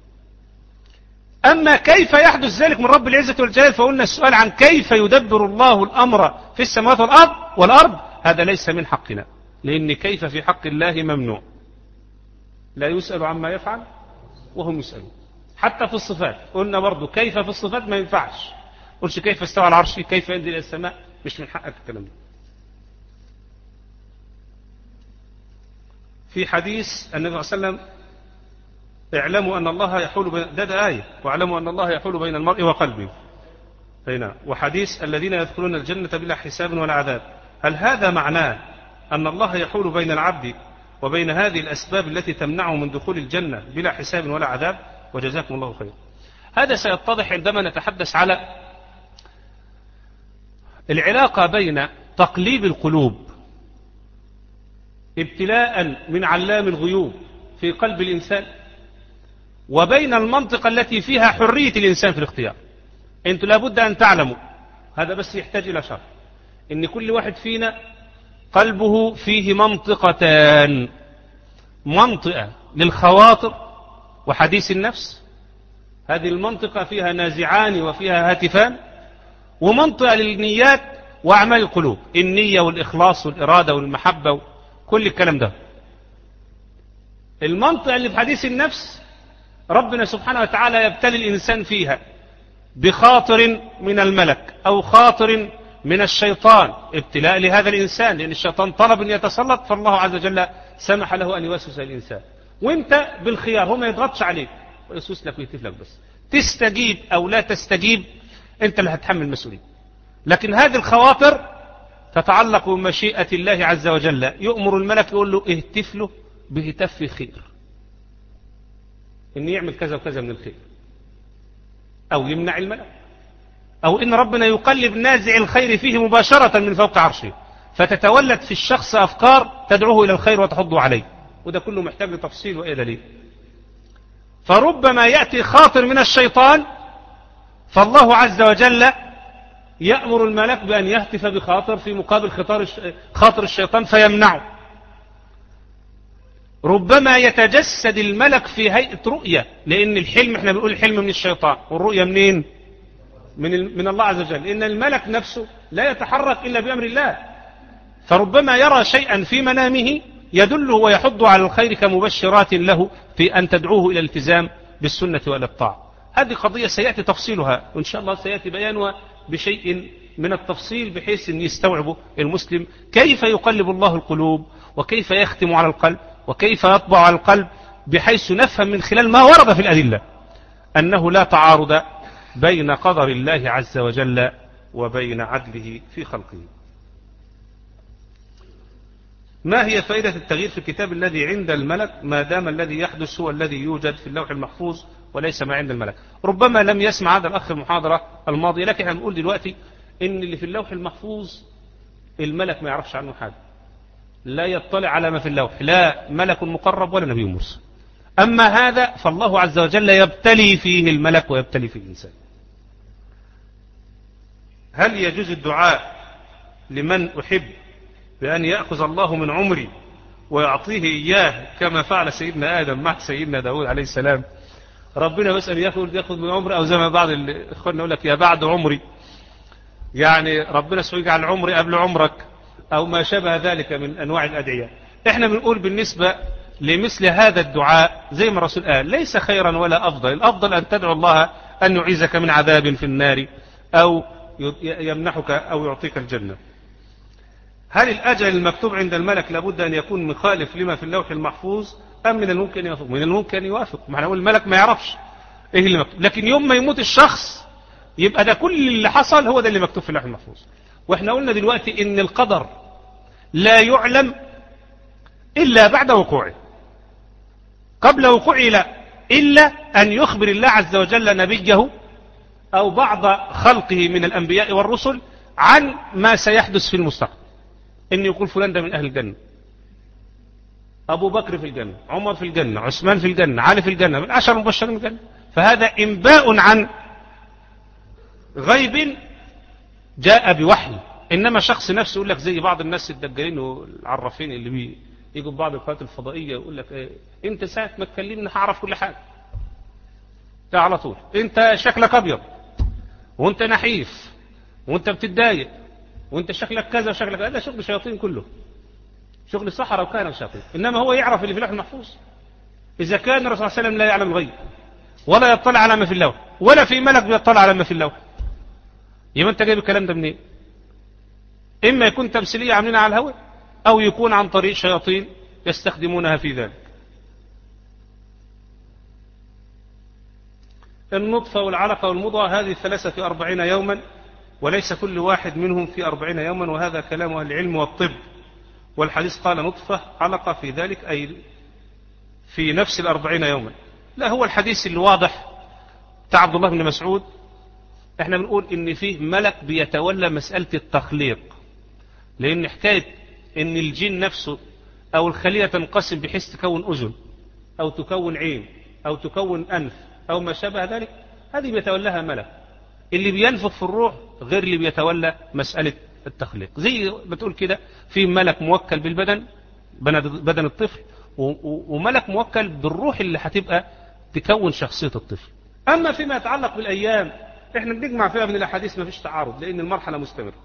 أما كيف يحدث ذلك من رب العزة والجلال، فقلنا السؤال عن كيف يدبر الله الأمر في السماوات والأرض والأرض هذا ليس من حقنا، لأن كيف في حق الله ممنوع، لا يسأل عما يفعل وهم يسألون. حتى في الصفات قلنا برضو كيف في الصفات ما ينفعش، قلش كيف استوى على العرش، كيف ينزل إلى السماء، مش من حقك الكلام ده. في حديث النبي صلى الله عليه وسلم اعلموا أن الله يحول بين ده, ده آية واعلموا أن الله يحول بين المرء وقلبه هنا. وحديث الذين يدخلون الجنة بلا حساب ولا عذاب، هل هذا معناه أن الله يحول بين العبد وبين هذه الأسباب التي تمنعه من دخول الجنة بلا حساب ولا عذاب؟ وجزاكم الله خير. هذا سيتضح عندما نتحدث على العلاقة بين تقليب القلوب ابتلاء من علام الغيوب في قلب الإنسان وبين المنطقة التي فيها حرية الإنسان في الاختيار. أنتم لابد أن تعلموا، هذا بس يحتاج إلى شرح، إن كل واحد فينا قلبه فيه منطقتان: منطقة للخواطر وحديث النفس، هذه المنطقة فيها نازعان وفيها هاتفان، ومنطقة للنيات وأعمال القلوب، النية والإخلاص والإرادة والمحبة وكل الكلام ده. المنطقة اللي في حديث النفس ربنا سبحانه وتعالى يبتلي الإنسان فيها بخاطر من الملك أو خاطر من الشيطان، ابتلاء لهذا الإنسان، لأن الشيطان طلب أن يتسلط فالله عز وجل سمح له أن يوسوس الإنسان، وانت بالخيار، هو ما يضغطش عليك ويسوس لك ويهتف لك، بس تستجيب أو لا تستجيب انت اللي هتحمل المسؤولية. لكن هذه الخواطر تتعلق بمشيئة الله عز وجل، يؤمر الملك يقول له اهتف له بهتف خير، ان يعمل كذا وكذا من الخير، او يمنع الملك، او ان ربنا يقلب نازع الخير فيه مباشرة من فوق عرشه، فتتولد في الشخص افكار تدعوه الى الخير وتحضه عليه، وده كله محتاج لتفصيل وايه دليل. فربما يأتي خاطر من الشيطان فالله عز وجل يأمر الملك بأن يهتف بخاطر في مقابل خاطر الشيطان فيمنعه. ربما يتجسد الملك في هيئة رؤية، لأن الحلم احنا بنقول الحلم من الشيطان والرؤية منين؟ من, من الله عز وجل، لأن الملك نفسه لا يتحرك إلا بأمر الله، فربما يرى شيئا في منامه يدله ويحض على الخير كمبشرات له في أن تدعوه إلى الالتزام بالسنة وإلى الطاعة. هذه قضية سيأتي تفصيلها وإن شاء الله سيأتي بيانها بشيء من التفصيل بحيث أن يستوعب المسلم كيف يقلب الله القلوب وكيف يختم على القلب وكيف يطبع على القلب، بحيث نفهم من خلال ما ورد في الأدلة أنه لا تعارض بين قدر الله عز وجل وبين عدله في خلقه. ما هي فائدة التغيير في الكتاب الذي عند الملك ما دام الذي يحدث هو الذي يوجد في اللوح المحفوظ وليس ما عند الملك؟ ربما لم يسمع هذا الأخ المحاضرة الماضية، لكن هنقول دلوقتي إن اللي في اللوح المحفوظ الملك ما يعرفش عنه حاجة، لا يطلع على ما في اللوح، لا ملك مقرب ولا نبي مرسل. أما هذا فالله عز وجل يبتلي فيه الملك ويبتلي فيه الإنسان. هل يجوز الدعاء لمن أحب بأن يأخذ الله من عمري ويعطيه إياه كما فعل سيدنا آدم مع سيدنا داود عليه السلام؟ ربنا بس أن يأخذ, يأخذ من عمري، أو زي ما بعض الإخوان يقول لك يا بعد عمري، يعني ربنا سوى يجعل عمري قبل عمرك أو ما شابه ذلك من أنواع الأدعية. إحنا بنقول بالنسبة لمثل هذا الدعاء زي ما الرسول قال ليس خيرا ولا أفضل، الأفضل أن تدعو الله أن يعيذك من عذاب في النار أو يمنحك أو يعطيك الجنة. هل الأجل المكتوب عند الملك لابد أن يكون مخالف لما في اللوح المحفوظ أم من الممكن أن يوافق؟ من الممكن أن يوافق، ما احنا نقول الملك ما يعرفش إيه اللي مكتوب، لكن يوم ما يموت الشخص يبقى ده كل اللي حصل هو ده اللي مكتوب في اللوح المحفوظ. وإحنا قلنا دلوقتي إن القدر لا يعلم إلا بعد وقوعه، قبل وقوعه لا، إلا أن يخبر الله عز وجل نبيه أو بعض خلقه من الأنبياء والرسل عن ما سيحدث في المستقبل، إن يقول فلان ده من أهل الجنة، أبو بكر في الجنة، عمر في الجنة، عثمان في الجنة، علي في الجنة، من عشر مبشرين في الجنة. فهذا إنباء عن غيب جاء بوحي. إنما شخص نفسه يقول لك زي بعض الناس الدجالين والعرافين اللي بي يجوا بعض القنوات الفضائية يقول لك إيه أنت ساعة ما تكلمني هعرف كل حاجة، ده على طول أنت شكلك أبيض وأنت نحيف وأنت بتتضايق وأنت شكلك كذا وشكلك كذا، ده شغل شياطين كله، شغل الصحراء وكان شياطين. إنما هو يعرف اللي في اللوح المحفوظ. إذا كان الرسول صلى الله عليه وسلم لا يعلم الغيب ولا يطلع على ما في اللوح ولا في ملك بيطلع على ما في اللوح، يبقى أنت جايب الكلام ده منين؟ إما يكون تمثيلية عاملينها على الهوى أو يكون عن طريق شياطين يستخدمونها في ذلك. النطفة والعلقة والمضغة هذه الثلاثة في أربعين يوما، وليس كل واحد منهم في أربعين يوما، وهذا كلام أهل العلم والطب. والحديث قال نطفة علقة في ذلك أي في نفس الأربعين يوما. لا، هو الحديث اللي واضح بتاع عبد الله بن مسعود، احنا بنقول ان فيه ملك بيتولى مسألة التخليق، لان حكاية ان الجن نفسه او الخلية تنقسم بحيث تكون اذن او تكون عين او تكون انف او ما شابه ذلك، هذه بيتولاها ملك. اللي بينفخ في الروح غير اللي بيتولى مسألة التخليق. زي بتقول كده في ملك موكل بالبدن، بدن الطفل، وملك موكل بالروح اللي هتبقى تكون شخصية الطفل. اما فيما يتعلق بالايام احنا بنجمع فيها من الاحاديث ما فيش تعارض، لان المرحلة مستمرة.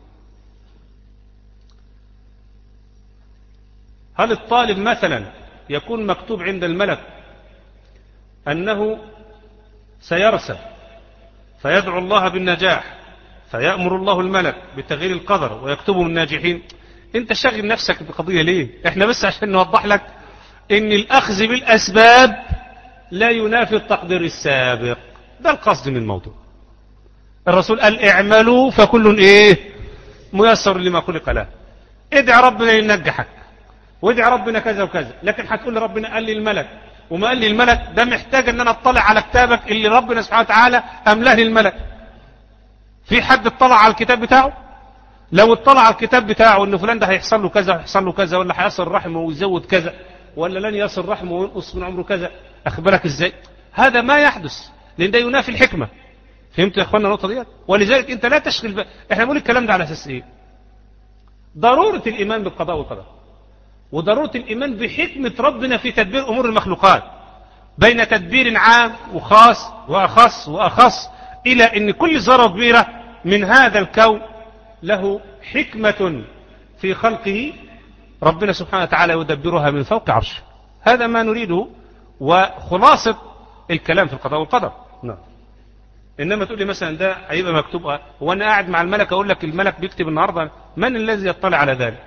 هل الطالب مثلا يكون مكتوب عند الملك انه سيرسب فيدعو الله بالنجاح فيأمر الله الملك بتغيير القدر ويكتبه من الناجحين؟ انت شاغل نفسك بقضية ليه؟ احنا بس عشان نوضح لك ان الاخذ بالاسباب لا ينافي التقدير السابق، ده القصد من الموضوع. الرسول قال اعملوا فكل ايه ميسر لما خلق له. ادعي ربنا ينجحك وادعي ربنا كذا وكذا، لكن هتقول لي ربنا قال لي الملك وما قال لي الملك، ده محتاج ان انا اطلع على كتابك اللي ربنا سبحانه وتعالى املاه لي الملك. في حد اطلع على الكتاب بتاعه؟ لو اطلع على الكتاب بتاعه ان فلان ده هيحصل له كذا وهيحصل له كذا، ولا هيصل رحمه ويزود كذا، ولا لن يصل رحمه وينقص من عمره كذا، اخبرك ازاي؟ هذا ما يحدث، لان ده ينافي الحكمة. فهمت يا اخوانا النقطة ديت؟ ولذلك انت لا تشغل بقى. احنا بنقول الكلام ده على اساس ايه؟ ضرورة الايمان بالقضاء والقدر، وضرورة الإيمان بحكمة ربنا في تدبير أمور المخلوقات، بين تدبير عام وخاص وأخص وأخص، إلى أن كل ذرة كبيرة من هذا الكون له حكمة في خلقه ربنا سبحانه وتعالى يدبرها من فوق عرشه. هذا ما نريده وخلاصة الكلام في القضاء والقدر. نعم. إنما تقول لي مثلا ده هيبقى مكتوب، وأنا قاعد مع الملك أقول لك الملك بيكتب النهاردة، من الذي يطلع على ذلك؟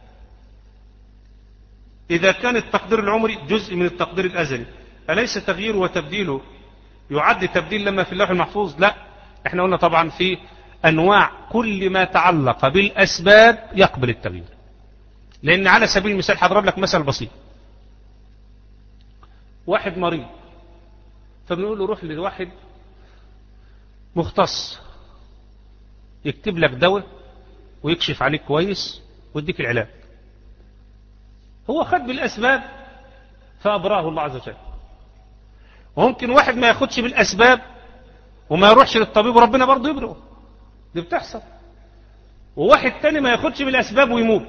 إذا كان التقدير العمري جزء من التقدير الأزلي، أليس تغييره وتبديله يعد تبديل لما في اللوح المحفوظ؟ لا، احنا قلنا طبعا في أنواع كل ما تعلق بالأسباب يقبل التغيير. لأن على سبيل المثال هضرب لك مثل بسيط. واحد مريض، فبنقول له روح لواحد مختص يكتب لك دواء ويكشف عليك كويس ويديك العلاج. هو خد بالأسباب فأبراه الله عز وجل. وممكن واحد ما ياخدش بالأسباب وما يروحش للطبيب وربنا برضه يبرئه، دي بتحصل. وواحد تاني ما ياخدش بالأسباب ويموت.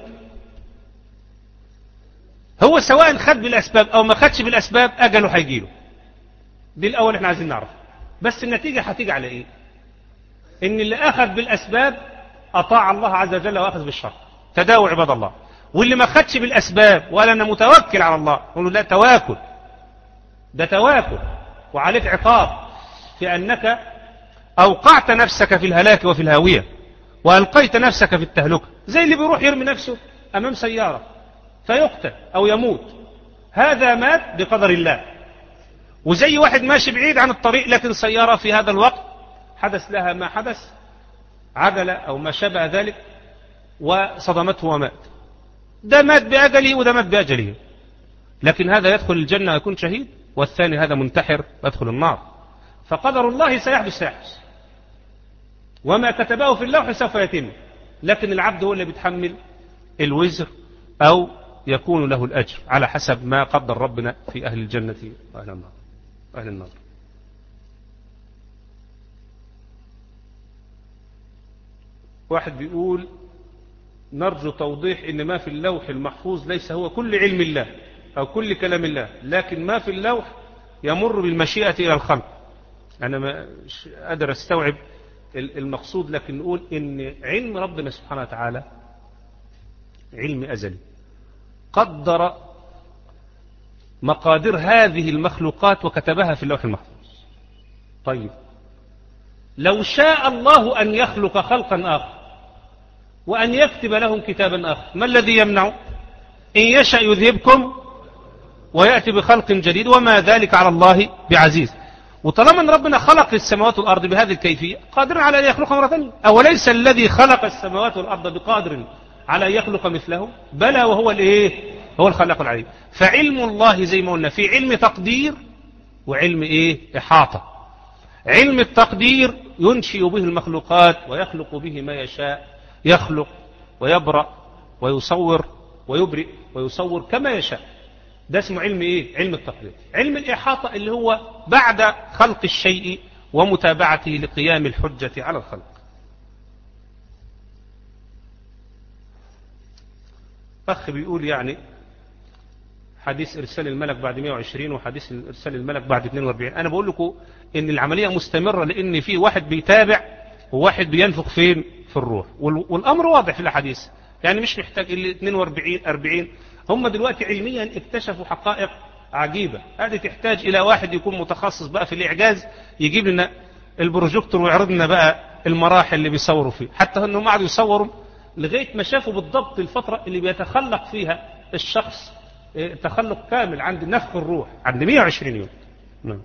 هو سواء خد بالأسباب أو ما خدش بالأسباب أجله هيجيله. دي الأول احنا عايزين نعرف. بس النتيجة هتيجي على إيه؟ إن اللي أخذ بالأسباب أطاع الله عز وجل وأخذ بالشر. تداووا عباد الله. واللي ما خدش بالأسباب وقال أنا متوكل على الله، قالوا لا، تواكل، ده تواكل وعليك عقاب في أنك أوقعت نفسك في الهلاك وفي الهاوية وألقيت نفسك في التهلكة. زي اللي بيروح يرمي نفسه أمام سيارة فيقتل أو يموت، هذا مات بقدر الله. وزي واحد ماشي بعيد عن الطريق لكن سيارة في هذا الوقت حدث لها ما حدث، عجلة أو ما شابه ذلك، وصدمته ومات. ده مات بأجله وده مات بأجله، لكن هذا يدخل الجنة ويكون شهيد، والثاني هذا منتحر ويدخل النار. فقدر الله سيحدث سيحدث، وما كتبه في اللوح سوف يتم، لكن العبد هو اللي بيتحمل الوزر أو يكون له الأجر على حسب ما قدر ربنا في أهل الجنة وأهل النار. أهل النار. واحد بيقول نرجو توضيح ان ما في اللوح المحفوظ ليس هو كل علم الله او كل كلام الله، لكن ما في اللوح يمر بالمشيئة الى الخلق. انا ما قادر استوعب المقصود، لكن نقول ان علم ربنا سبحانه وتعالى علم ازلي قدر مقادير هذه المخلوقات وكتبها في اللوح المحفوظ. طيب لو شاء الله ان يخلق خلقا اخر وأن يكتب لهم كتابا آخر، ما الذي يمنع؟ إن يشأ يذهبكم ويأتي بخلق جديد وما ذلك على الله بعزيز. وطالما ان ربنا خلق السماوات والارض بهذه الكيفيه قادر على ان يخلقها مره ثانيه. اوليس الذي خلق السماوات والارض بقادر على ان يخلق مثله؟ بلى وهو الايه؟ هو الخلاق العليم. فعلم الله زي ما قلنا في علم تقدير وعلم ايه؟ احاطه. علم التقدير ينشئ به المخلوقات ويخلق به ما يشاء، يخلق ويبرأ ويصور ويبرئ ويصور كما يشاء. ده اسمه علم ايه؟ علم التقدير. علم الإحاطة اللي هو بعد خلق الشيء ومتابعته لقيام الحجة على الخلق. أخ بيقول يعني حديث إرسال الملك بعد مئة وعشرين وحديث إرسال الملك بعد اثنين وأربعين. أنا بقول لكم إن العملية مستمرة، لأن في واحد بيتابع وواحد بينفق فين؟ في الروح. والأمر واضح في الحديث، يعني مش محتاج إلا اثنين وأربعين أربعين. هم دلوقتي علميا اكتشفوا حقائق عجيبة. هذه تحتاج إلى واحد يكون متخصص بقى في الإعجاز يجيب لنا البروجيكتور ويعرض لنا بقى المراحل اللي بيصوروا فيه، حتى أنهم قعدوا يصوروا لغاية ما شافوا بالضبط الفترة اللي بيتخلق فيها الشخص تخلق كامل عند نفخ الروح عند مئة وعشرين يوم. نعم.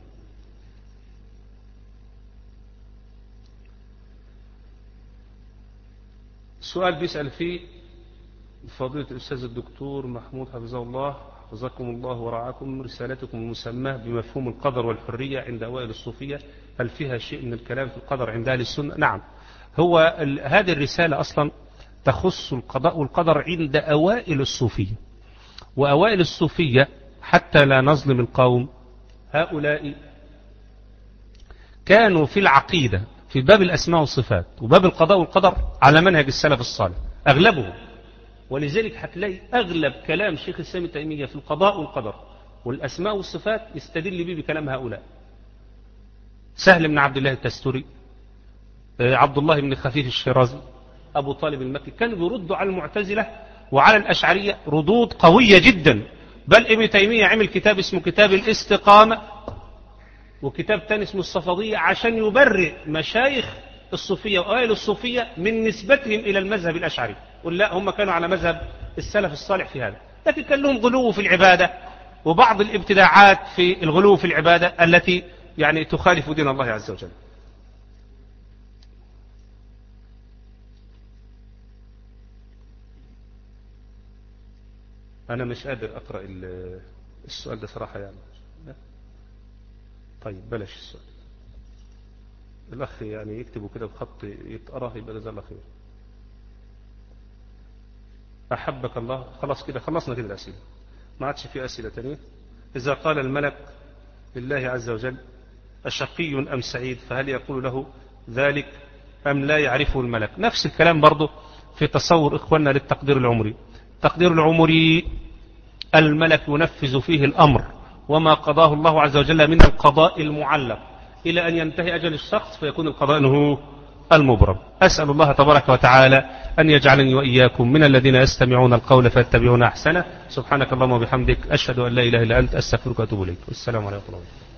السؤال بيسأل فيه فضيلة الأستاذ الدكتور محمود حفظه الله حفظكم الله ورعاكم، رسالتكم المسماة بمفهوم القدر والحرية عند أوائل الصوفية، هل فيها شيء من الكلام في القدر عند أهل السنة؟ نعم. هو هذه الرسالة أصلا تخص القضاء والقدر عند أوائل الصوفية. وأوائل الصوفية حتى لا نظلم القوم، هؤلاء كانوا في العقيدة في باب الأسماء والصفات وباب القضاء والقدر على منهج السلف الصالح أغلبهم. ولذلك هتلاقي أغلب كلام شيخ الإسلام ابن تيمية في القضاء والقدر والأسماء والصفات يستدل به بكلام هؤلاء. سهل بن عبد الله التستري، عبد الله بن خفيف الشيرازي، أبو طالب المكي، كانوا بيردوا على المعتزلة وعلى الأشعرية ردود قوية جدا. بل ابن تيمية عمل كتاب اسمه كتاب الاستقامة وكتاب تاني اسمه الصفدية عشان يبرئ مشايخ الصوفية وأوائل الصوفية من نسبتهم إلى المذهب الأشعري. ولا هم كانوا على مذهب السلف الصالح في هذا، لكن كان لهم غلو في العبادة وبعض الابتداعات في الغلو في العبادة التي يعني تخالف دين الله عز وجل. أنا مش قادر أقرأ السؤال ده صراحة يعني. طيب بلاش السؤال. الأخ يعني يكتبوا كده بخط يتقرأ يبقى جزاه الله خير. أحبك الله. خلاص كده خلصنا كده الأسئلة، ما عادش في أسئلة تانية. إذا قال الملك لله عز وجل أشقي أم سعيد فهل يقول له ذلك أم لا يعرفه الملك؟ نفس الكلام برضه في تصور إخواننا للتقدير العمري. التقدير العمري الملك ينفذ فيه الأمر وما قضاه الله عز وجل من القضاء المعلق إلى أن ينتهي أجل الشخص فيكون القضاء هو المبرم. أسأل الله تبارك وتعالى أن يجعلني وإياكم من الذين يستمعون القول فيتبعون أحسنه. سبحانك اللهم وبحمدك أشهد أن لا إله إلا أنت أستغفرك وأتوب إليك. والسلام عليكم ورحمة الله.